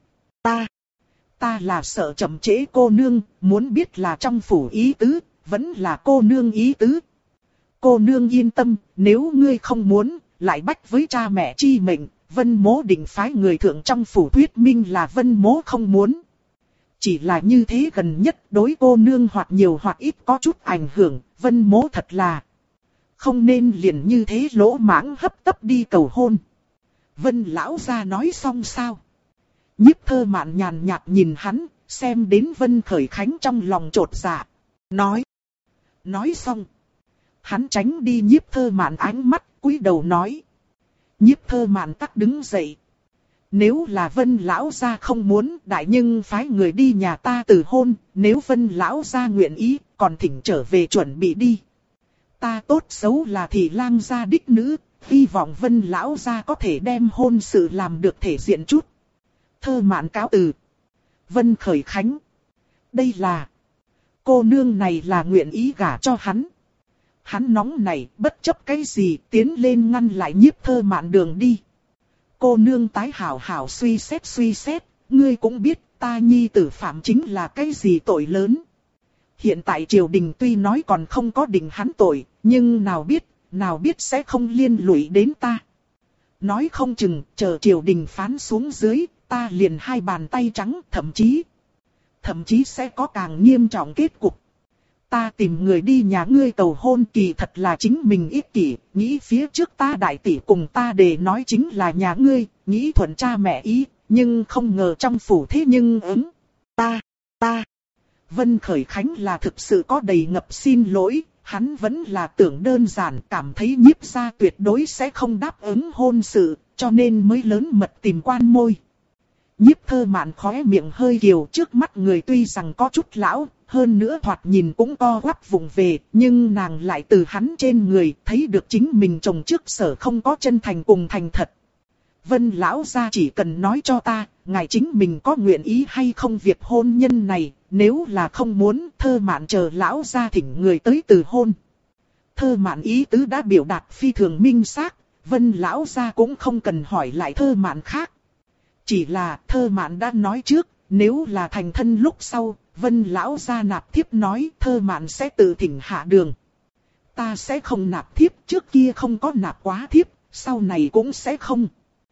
Ta là sợ chậm trễ cô nương, muốn biết là trong phủ ý tứ, vẫn là cô nương ý tứ. Cô nương yên tâm, nếu ngươi không muốn, lại bách với cha mẹ chi mệnh, Vân Mỗ định phái người thượng trong phủ thuyết minh là Vân Mỗ không muốn. Chỉ là như thế gần nhất đối cô nương hoặc nhiều hoặc ít có chút ảnh hưởng, Vân Mỗ thật là không nên liền như thế lỗ mãng hấp tấp đi cầu hôn. Vân lão gia nói xong sao? Nhiếp Thơ Mạn nhàn nhạt nhìn hắn, xem đến Vân Khởi Khánh trong lòng chột dạ. Nói xong. Hắn tránh đi Nhiếp Thơ Mạn ánh mắt, cúi đầu nói. Nhiếp Thơ Mạn tắc đứng dậy. Nếu là Vân lão gia không muốn, đại nhưng phái người đi nhà ta từ hôn, nếu Vân lão gia nguyện ý, còn thỉnh trở về chuẩn bị đi. Ta tốt xấu là thị lang gia đích nữ, hy vọng Vân lão gia có thể đem hôn sự làm được thể diện chút. Thơ Mạn cáo từ. Vân Khởi Khánh. Đây là. Cô nương này là nguyện ý gả cho hắn. Hắn nóng này, bất chấp cái gì, tiến lên ngăn lại Nhiếp Thơ Mạn đường đi. Cô nương tái hảo hảo suy xét, ngươi cũng biết ta nhi tử phạm chính là cái gì tội lớn. Hiện tại triều đình tuy nói còn không có định hắn tội, nhưng nào biết sẽ không liên lụy đến ta. Nói không chừng, chờ triều đình phán xuống dưới, ta liền hai bàn tay trắng, thậm chí sẽ có càng nghiêm trọng kết cục. Ta tìm người đi nhà ngươi cầu hôn kỳ thật là chính mình ích kỷ, nghĩ phía trước ta đại tỷ cùng ta để nói chính là nhà ngươi, nghĩ thuận cha mẹ ý, nhưng không ngờ trong phủ thế nhưng ứng. Ta. Vân Khởi Khánh là thực sự có đầy ngập xin lỗi, hắn vẫn là tưởng đơn giản cảm thấy Nhiếp gia tuyệt đối sẽ không đáp ứng hôn sự, cho nên mới lớn mật tìm quan môi. Nhiếp Thơ Mạn khóe miệng hơi kiều, trước mắt người tuy rằng có chút lão, hơn nữa thoạt nhìn cũng co quắp vụng về, nhưng nàng lại từ hắn trên người thấy được chính mình chồng trước sở không có chân thành cùng thành thật. Vân lão gia chỉ cần nói cho ta, ngài chính mình có nguyện ý hay không việc hôn nhân này, nếu là không muốn, Thơ Mạn chờ lão gia thỉnh người tới từ hôn. Thơ Mạn ý tứ đã biểu đạt phi thường minh xác, Vân lão gia cũng không cần hỏi lại Thơ Mạn khác. Chỉ là Thơ Mạn đã nói trước, nếu là thành thân lúc sau, Vân lão gia nạp thiếp nói Thơ Mạn sẽ tự thỉnh hạ đường. Ta sẽ không nạp thiếp, trước kia không có nạp quá thiếp, sau này cũng sẽ không.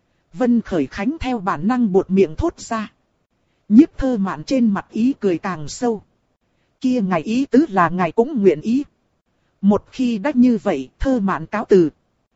Vân Khởi Khánh theo bản năng buột miệng thốt ra. Nhiếp Thơ Mạn trên mặt ý cười càng sâu. Kia ngài ý tứ là ngài cũng nguyện ý. Một khi đã như vậy, Thơ Mạn cáo từ.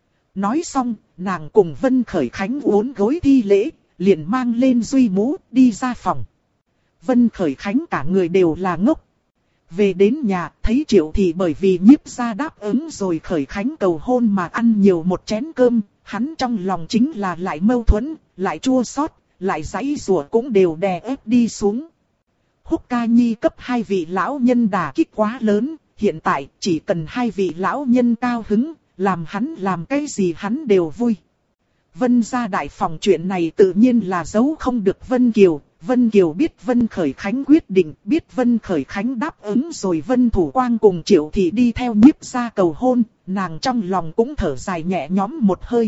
Nói xong, nàng cùng Vân Khởi Khánh uốn gối thi lễ, liền mang lên duy mũ, đi ra phòng. Vân Khởi Khánh cả người đều là ngốc. Về đến nhà, thấy Triệu Thị bởi vì Nhiếp gia đáp ứng rồi Khởi Khánh cầu hôn mà ăn nhiều một chén cơm, hắn trong lòng chính là lại mâu thuẫn, lại chua xót, lại giãy giụa cũng đều đè ép đi xuống. Húc Ca Nhi cấp hai vị lão nhân đả kích quá lớn, hiện tại chỉ cần hai vị lão nhân cao hứng, làm hắn làm cái gì hắn đều vui. Vân gia đại phòng chuyện này tự nhiên là giấu không được Vân Kiều. Vân Kiều biết Vân Khởi Khánh quyết định, biết Vân Khởi Khánh đáp ứng rồi Vân Thủ Quang cùng Triệu Thị đi theo Nhiếp gia cầu hôn, nàng trong lòng cũng thở dài nhẹ nhõm một hơi.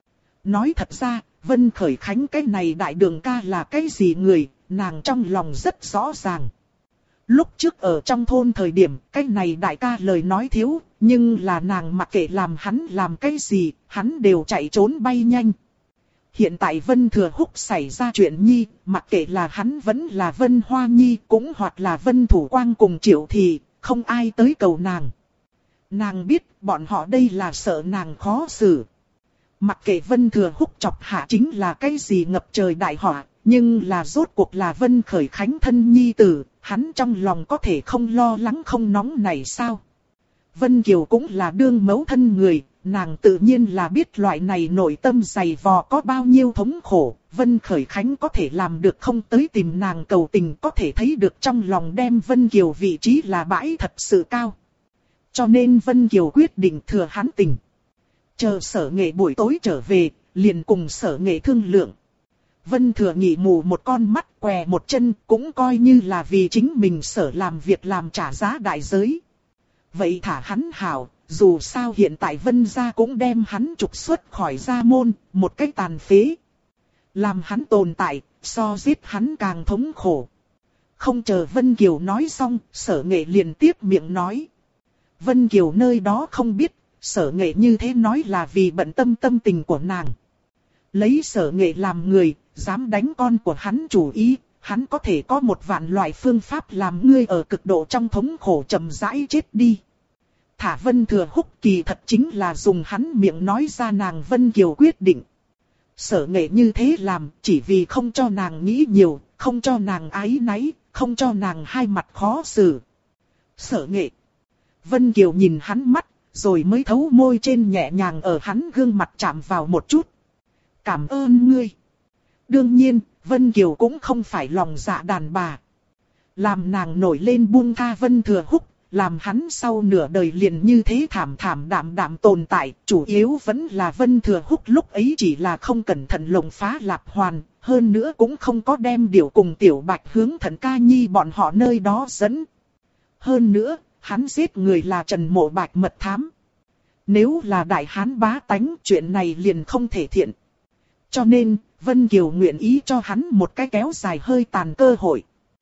Nói thật ra, Vân Khởi Khánh cái này đại đường ca là cái gì người, nàng trong lòng rất rõ ràng. Lúc trước ở trong thôn thời điểm, cái này đại ca lời nói thiếu, nhưng là nàng mặc kệ làm hắn làm cái gì, hắn đều chạy trốn bay nhanh. Hiện tại Vân Thừa Húc xảy ra chuyện nhi, mặc kệ là hắn vẫn là Vân Hoa Nhi cũng hoặc là Vân Thủ Quang cùng Triệu Thị, không ai tới cầu nàng. Nàng biết bọn họ đây là sợ nàng khó xử. Mặc kệ Vân Thừa Húc chọc hạ chính là cái gì ngập trời đại họa, nhưng là rốt cuộc là Vân Khởi Khánh thân nhi tử, hắn trong lòng có thể không lo lắng không nóng này sao? Vân Kiều cũng là đương mẫu thân người, nàng tự nhiên là biết loại này nội tâm dày vò có bao nhiêu thống khổ, Vân Khởi Khánh có thể làm được không tới tìm nàng cầu tình, có thể thấy được trong lòng đem Vân Kiều vị trí là bãi thật sự cao. Cho nên Vân Kiều quyết định thừa hắn tình. Chờ Sở Nghệ buổi tối trở về, liền cùng Sở Nghệ thương lượng. Vân Thừa Nghị mù một con mắt, què một chân, cũng coi như là vì chính mình Sở làm việc làm trả giá đại giới. Vậy thả hắn hảo, dù sao hiện tại Vân gia cũng đem hắn trục xuất khỏi gia môn, một cách tàn phế. Làm hắn tồn tại, so giết hắn càng thống khổ. Không chờ Vân Kiều nói xong, Sở Nghệ liền tiếp miệng nói. Vân Kiều nơi đó không biết, Sở Nghệ như thế nói là vì bận tâm tâm tình của nàng. Lấy Sở Nghệ làm người, dám đánh con của hắn chủ ý, hắn có thể có một vạn loại phương pháp làm ngươi ở cực độ trong thống khổ chậm rãi chết đi. Thả Vân Thừa Húc kỳ thật chính là dùng hắn miệng nói ra nàng Vân Kiều quyết định. Sở Nghệ như thế làm chỉ vì không cho nàng nghĩ nhiều, không cho nàng áy náy, không cho nàng hai mặt khó xử. Sở Nghệ. Vân Kiều nhìn hắn mắt, rồi mới thấu môi trên nhẹ nhàng ở hắn gương mặt chạm vào một chút. Cảm ơn ngươi. Đương nhiên, Vân Kiều cũng không phải lòng dạ đàn bà. Làm nàng nổi lên buông tha Vân Thừa Húc, làm hắn sau nửa đời liền như thế thảm thảm đạm đạm tồn tại, chủ yếu vẫn là Vân Thừa Húc lúc ấy chỉ là không cẩn thận lộng phá Lạp Hoàn, hơn nữa cũng không có đem Điểu cùng Tiểu Bạch hướng Thần Ca Nhi bọn họ nơi đó dẫn. Hơn nữa, hắn giết người là Trần Mộ Bạch mật thám. Nếu là đại hán bá tánh, chuyện này liền không thể thiện. Cho nên, Vân Kiều nguyện ý cho hắn một cái kéo dài hơi tàn cơ hội.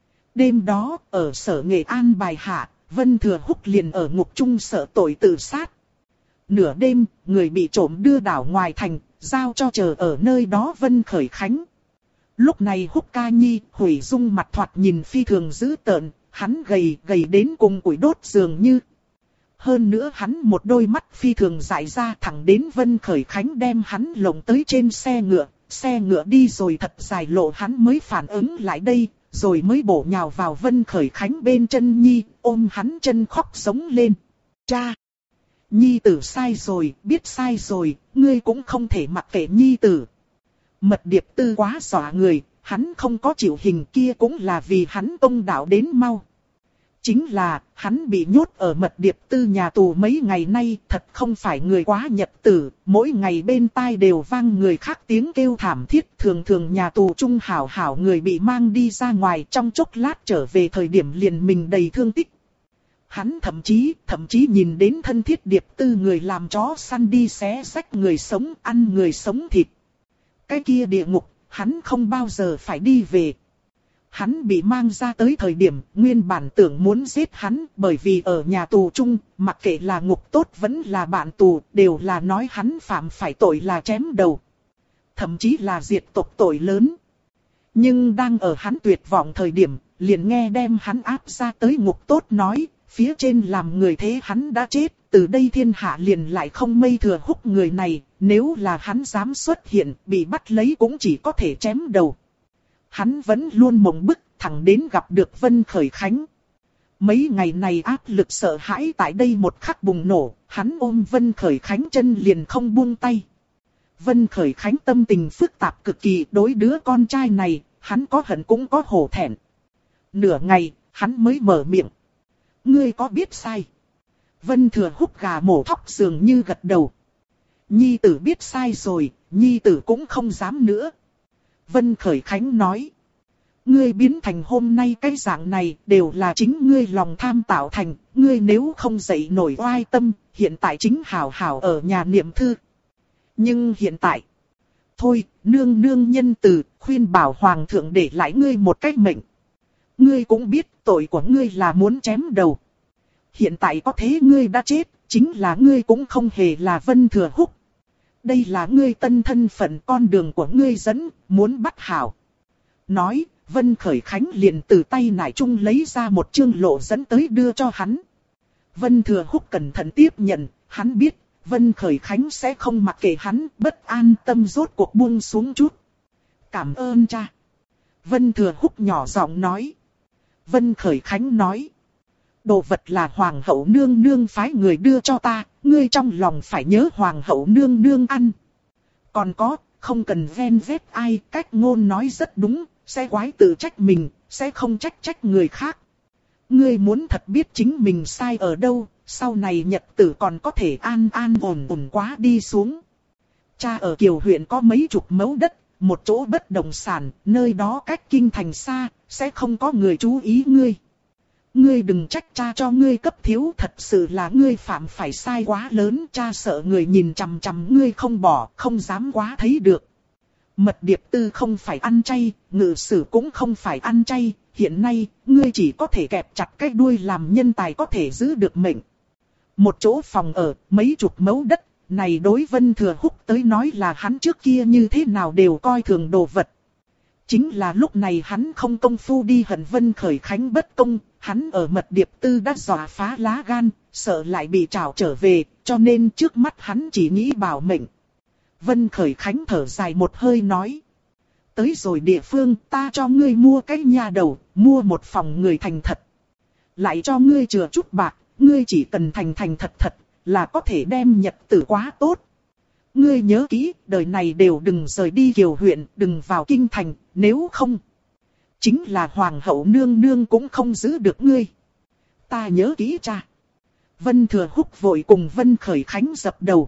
Đêm đó, ở Sở Nghệ an bài hạ, Vân Thừa Húc liền ở ngục trung sợ tội tự sát. Nửa đêm, người bị trộm đưa đảo ngoài thành, giao cho chờ ở nơi đó Vân Khởi Khánh. Lúc này Húc Ca Nhi, hủy dung mặt thoạt nhìn phi thường dữ tợn, hắn gầy đến cùng củi đốt dường như. Hơn nữa hắn một đôi mắt phi thường dại ra thẳng đến Vân Khởi Khánh đem hắn lồng tới trên xe ngựa đi rồi thật dài lộ hắn mới phản ứng lại đây, rồi mới bổ nhào vào Vân Khởi Khánh bên chân Nhi, ôm hắn chân khóc sống lên. Cha! Nhi tử sai rồi, biết sai rồi, ngươi cũng không thể mặc kệ Nhi tử. Mật Điệp Tư quá dọa người, hắn không có chịu hình kia cũng là vì hắn công đạo đến mau. Chính là, hắn bị nhốt ở Mật Điệp Tư nhà tù mấy ngày nay, thật không phải người quá nhật tử, mỗi ngày bên tai đều vang người khác tiếng kêu thảm thiết, thường thường nhà tù trung hảo hảo người bị mang đi ra ngoài trong chốc lát trở về thời điểm liền mình đầy thương tích. Hắn thậm chí nhìn đến thân thiết Điệp Tư người làm chó săn đi xé rách người sống, ăn người sống thịt. Cái kia địa ngục, hắn không bao giờ phải đi về. Hắn bị mang ra tới thời điểm, nguyên bản tưởng muốn giết hắn, bởi vì ở nhà tù chung, mặc kệ là ngục tốt vẫn là bạn tù, đều là nói hắn phạm phải tội là chém đầu. Thậm chí là diệt tộc tội lớn. Nhưng đang ở hắn tuyệt vọng thời điểm, liền nghe đem hắn áp ra tới ngục tốt nói, phía trên làm người thế hắn đã chết, từ đây thiên hạ liền lại không mây Thừa Húc người này, nếu là hắn dám xuất hiện, bị bắt lấy cũng chỉ có thể chém đầu. Hắn vẫn luôn mộng bức, thẳng đến gặp được Vân Khởi Khánh. Mấy ngày này áp lực sợ hãi tại đây một khắc bùng nổ, hắn ôm Vân Khởi Khánh chân liền không buông tay. Vân Khởi Khánh tâm tình phức tạp cực kỳ, đối đứa con trai này, hắn có hận cũng có hổ thẹn. Nửa ngày, hắn mới mở miệng. Ngươi có biết sai? Vân Thừa Húc gà mổ thóc dường như gật đầu. Nhi tử biết sai rồi, Nhi tử cũng không dám nữa. Vân Khởi Khánh nói. Ngươi biến thành hôm nay cái dạng này đều là chính ngươi lòng tham tạo thành. Ngươi nếu không dậy nổi oai tâm, hiện tại chính hảo hảo ở nhà niệm thư. Nhưng hiện tại, thôi, nương nương nhân từ, khuyên bảo hoàng thượng để lại ngươi một cách mệnh. Ngươi cũng biết tội của ngươi là muốn chém đầu. Hiện tại có thế ngươi đã chết, chính là ngươi cũng không hề là Vân Thừa Húc. Đây là ngươi tân thân phận, con đường của ngươi dẫn, muốn bắt hảo. Nói, Vân Khởi Khánh liền từ tay nải trung lấy ra một chương lộ dẫn tới đưa cho hắn. Vân Thừa Húc cẩn thận tiếp nhận, hắn biết, Vân Khởi Khánh sẽ không mặc kệ hắn, bất an tâm rốt cuộc buông xuống chút. Cảm ơn cha. Vân Thừa Húc nhỏ giọng nói. Vân Khởi Khánh nói. Đồ vật là Hoàng hậu nương nương phái người đưa cho ta, ngươi trong lòng phải nhớ Hoàng hậu nương nương ăn. Còn có, không cần ven vét ai, cách ngôn nói rất đúng, sẽ quái tự trách mình, sẽ không trách người khác. Ngươi muốn thật biết chính mình sai ở đâu, sau này nhật tử còn có thể an an ổn ổn quá đi xuống. Cha ở Kiều huyện có mấy chục mẫu đất, một chỗ bất động sản, nơi đó cách kinh thành xa, sẽ không có người chú ý ngươi. Ngươi đừng trách cha cho ngươi cấp thiếu, thật sự là ngươi phạm phải sai quá lớn, cha sợ người nhìn chằm chằm ngươi không bỏ, không dám quá thấy được. Mật Điệp Tư không phải ăn chay, Ngự Sử cũng không phải ăn chay, hiện nay, ngươi chỉ có thể kẹp chặt cái đuôi làm nhân tài có thể giữ được mệnh. Một chỗ phòng ở, mấy chục mẫu đất, này đối Vân Thừa Húc tới nói là hắn trước kia như thế nào đều coi thường đồ vật. Chính là lúc này hắn không công phu đi hận Vân Khởi Khánh bất công, hắn ở Mật Điệp Tư đã dọa phá lá gan, sợ lại bị trảo trở về, cho nên trước mắt hắn chỉ nghĩ bảo mệnh. Vân Khởi Khánh thở dài một hơi nói. Tới rồi địa phương ta cho ngươi mua cái nhà đầu, mua một phòng người thành thật. Lại cho ngươi chừa chút bạc, ngươi chỉ cần thành thành thật thật, là có thể đem nhật tử quá tốt. Ngươi nhớ kỹ, đời này đều đừng rời đi Kiều huyện, đừng vào kinh thành, nếu không. Chính là Hoàng hậu nương nương cũng không giữ được ngươi. Ta nhớ kỹ cha. Vân Thừa Húc vội cùng Vân Khởi Khánh dập đầu.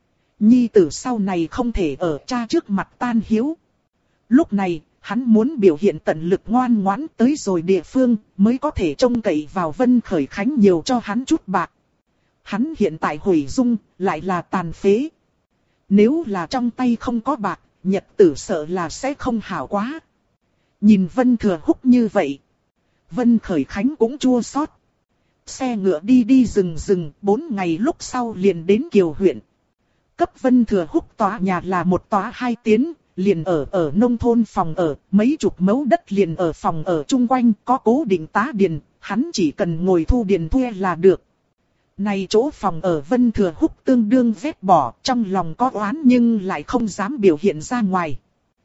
Nhi tử sau này không thể ở cha trước mặt tan hiếu. Lúc này, hắn muốn biểu hiện tận lực ngoan ngoãn tới rồi địa phương, mới có thể trông cậy vào Vân Khởi Khánh nhiều cho hắn chút bạc. Hắn hiện tại hủy dung, lại là tàn phế. Nếu là trong tay không có bạc, nhật tử sợ là sẽ không hảo quá. Nhìn Vân Thừa Húc như vậy, Vân Khởi Khánh cũng chua xót. Xe ngựa đi đi rừng, 4 ngày lúc sau liền đến Kiều huyện. Cấp Vân Thừa Húc tòa nhà là một tòa 2 tiến, liền ở nông thôn phòng ở, mấy chục mẫu đất liền ở phòng ở chung quanh, có cố định tá điền, hắn chỉ cần ngồi thu điền thuê là được. Này chỗ phòng ở Vân Thừa Húc tương đương vét bỏ, trong lòng có oán nhưng lại không dám biểu hiện ra ngoài.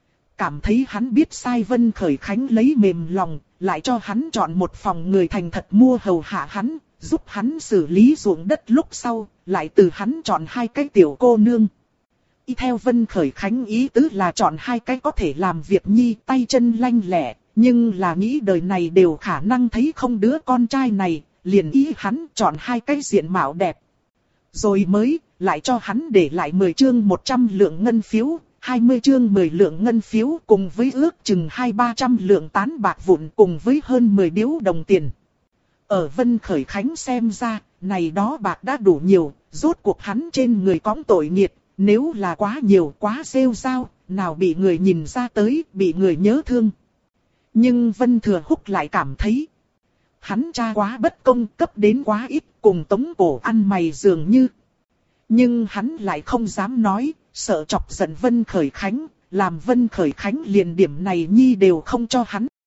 Cảm thấy hắn biết sai, Vân Khởi Khánh lấy mềm lòng, lại cho hắn chọn một phòng người thành thật mua hầu hạ hắn, giúp hắn xử lý ruộng đất lúc sau, lại từ hắn chọn 2 cái tiểu cô nương. Y theo Vân Khởi Khánh ý tứ là chọn 2 cái có thể làm việc nhi, tay chân lanh lẹ, nhưng là nghĩ đời này đều khả năng thấy không đứa con trai này, liền ý hắn chọn 2 cái diện mạo đẹp. Rồi mới, lại cho hắn để lại 10 chương 100 lượng ngân phiếu, 20 chương 10 lượng ngân phiếu cùng với ước chừng 200-300 lượng tán bạc vụn cùng với hơn 10 điếu đồng tiền. Ở Vân Khởi Khánh xem ra, này đó bạc đã đủ nhiều, rốt cuộc hắn trên người cõng tội nghiệt, nếu là quá nhiều quá rêu rao, nào bị người nhìn ra tới, bị người nhớ thương. Nhưng Vân Thừa Húc lại cảm thấy, hắn cha quá bất công, cấp đến quá ít, cùng Tống Cổ ăn mày dường như. Nhưng hắn lại không dám nói, sợ chọc giận Vân Khởi Khánh, làm Vân Khởi Khánh liền điểm này nhi đều không cho hắn.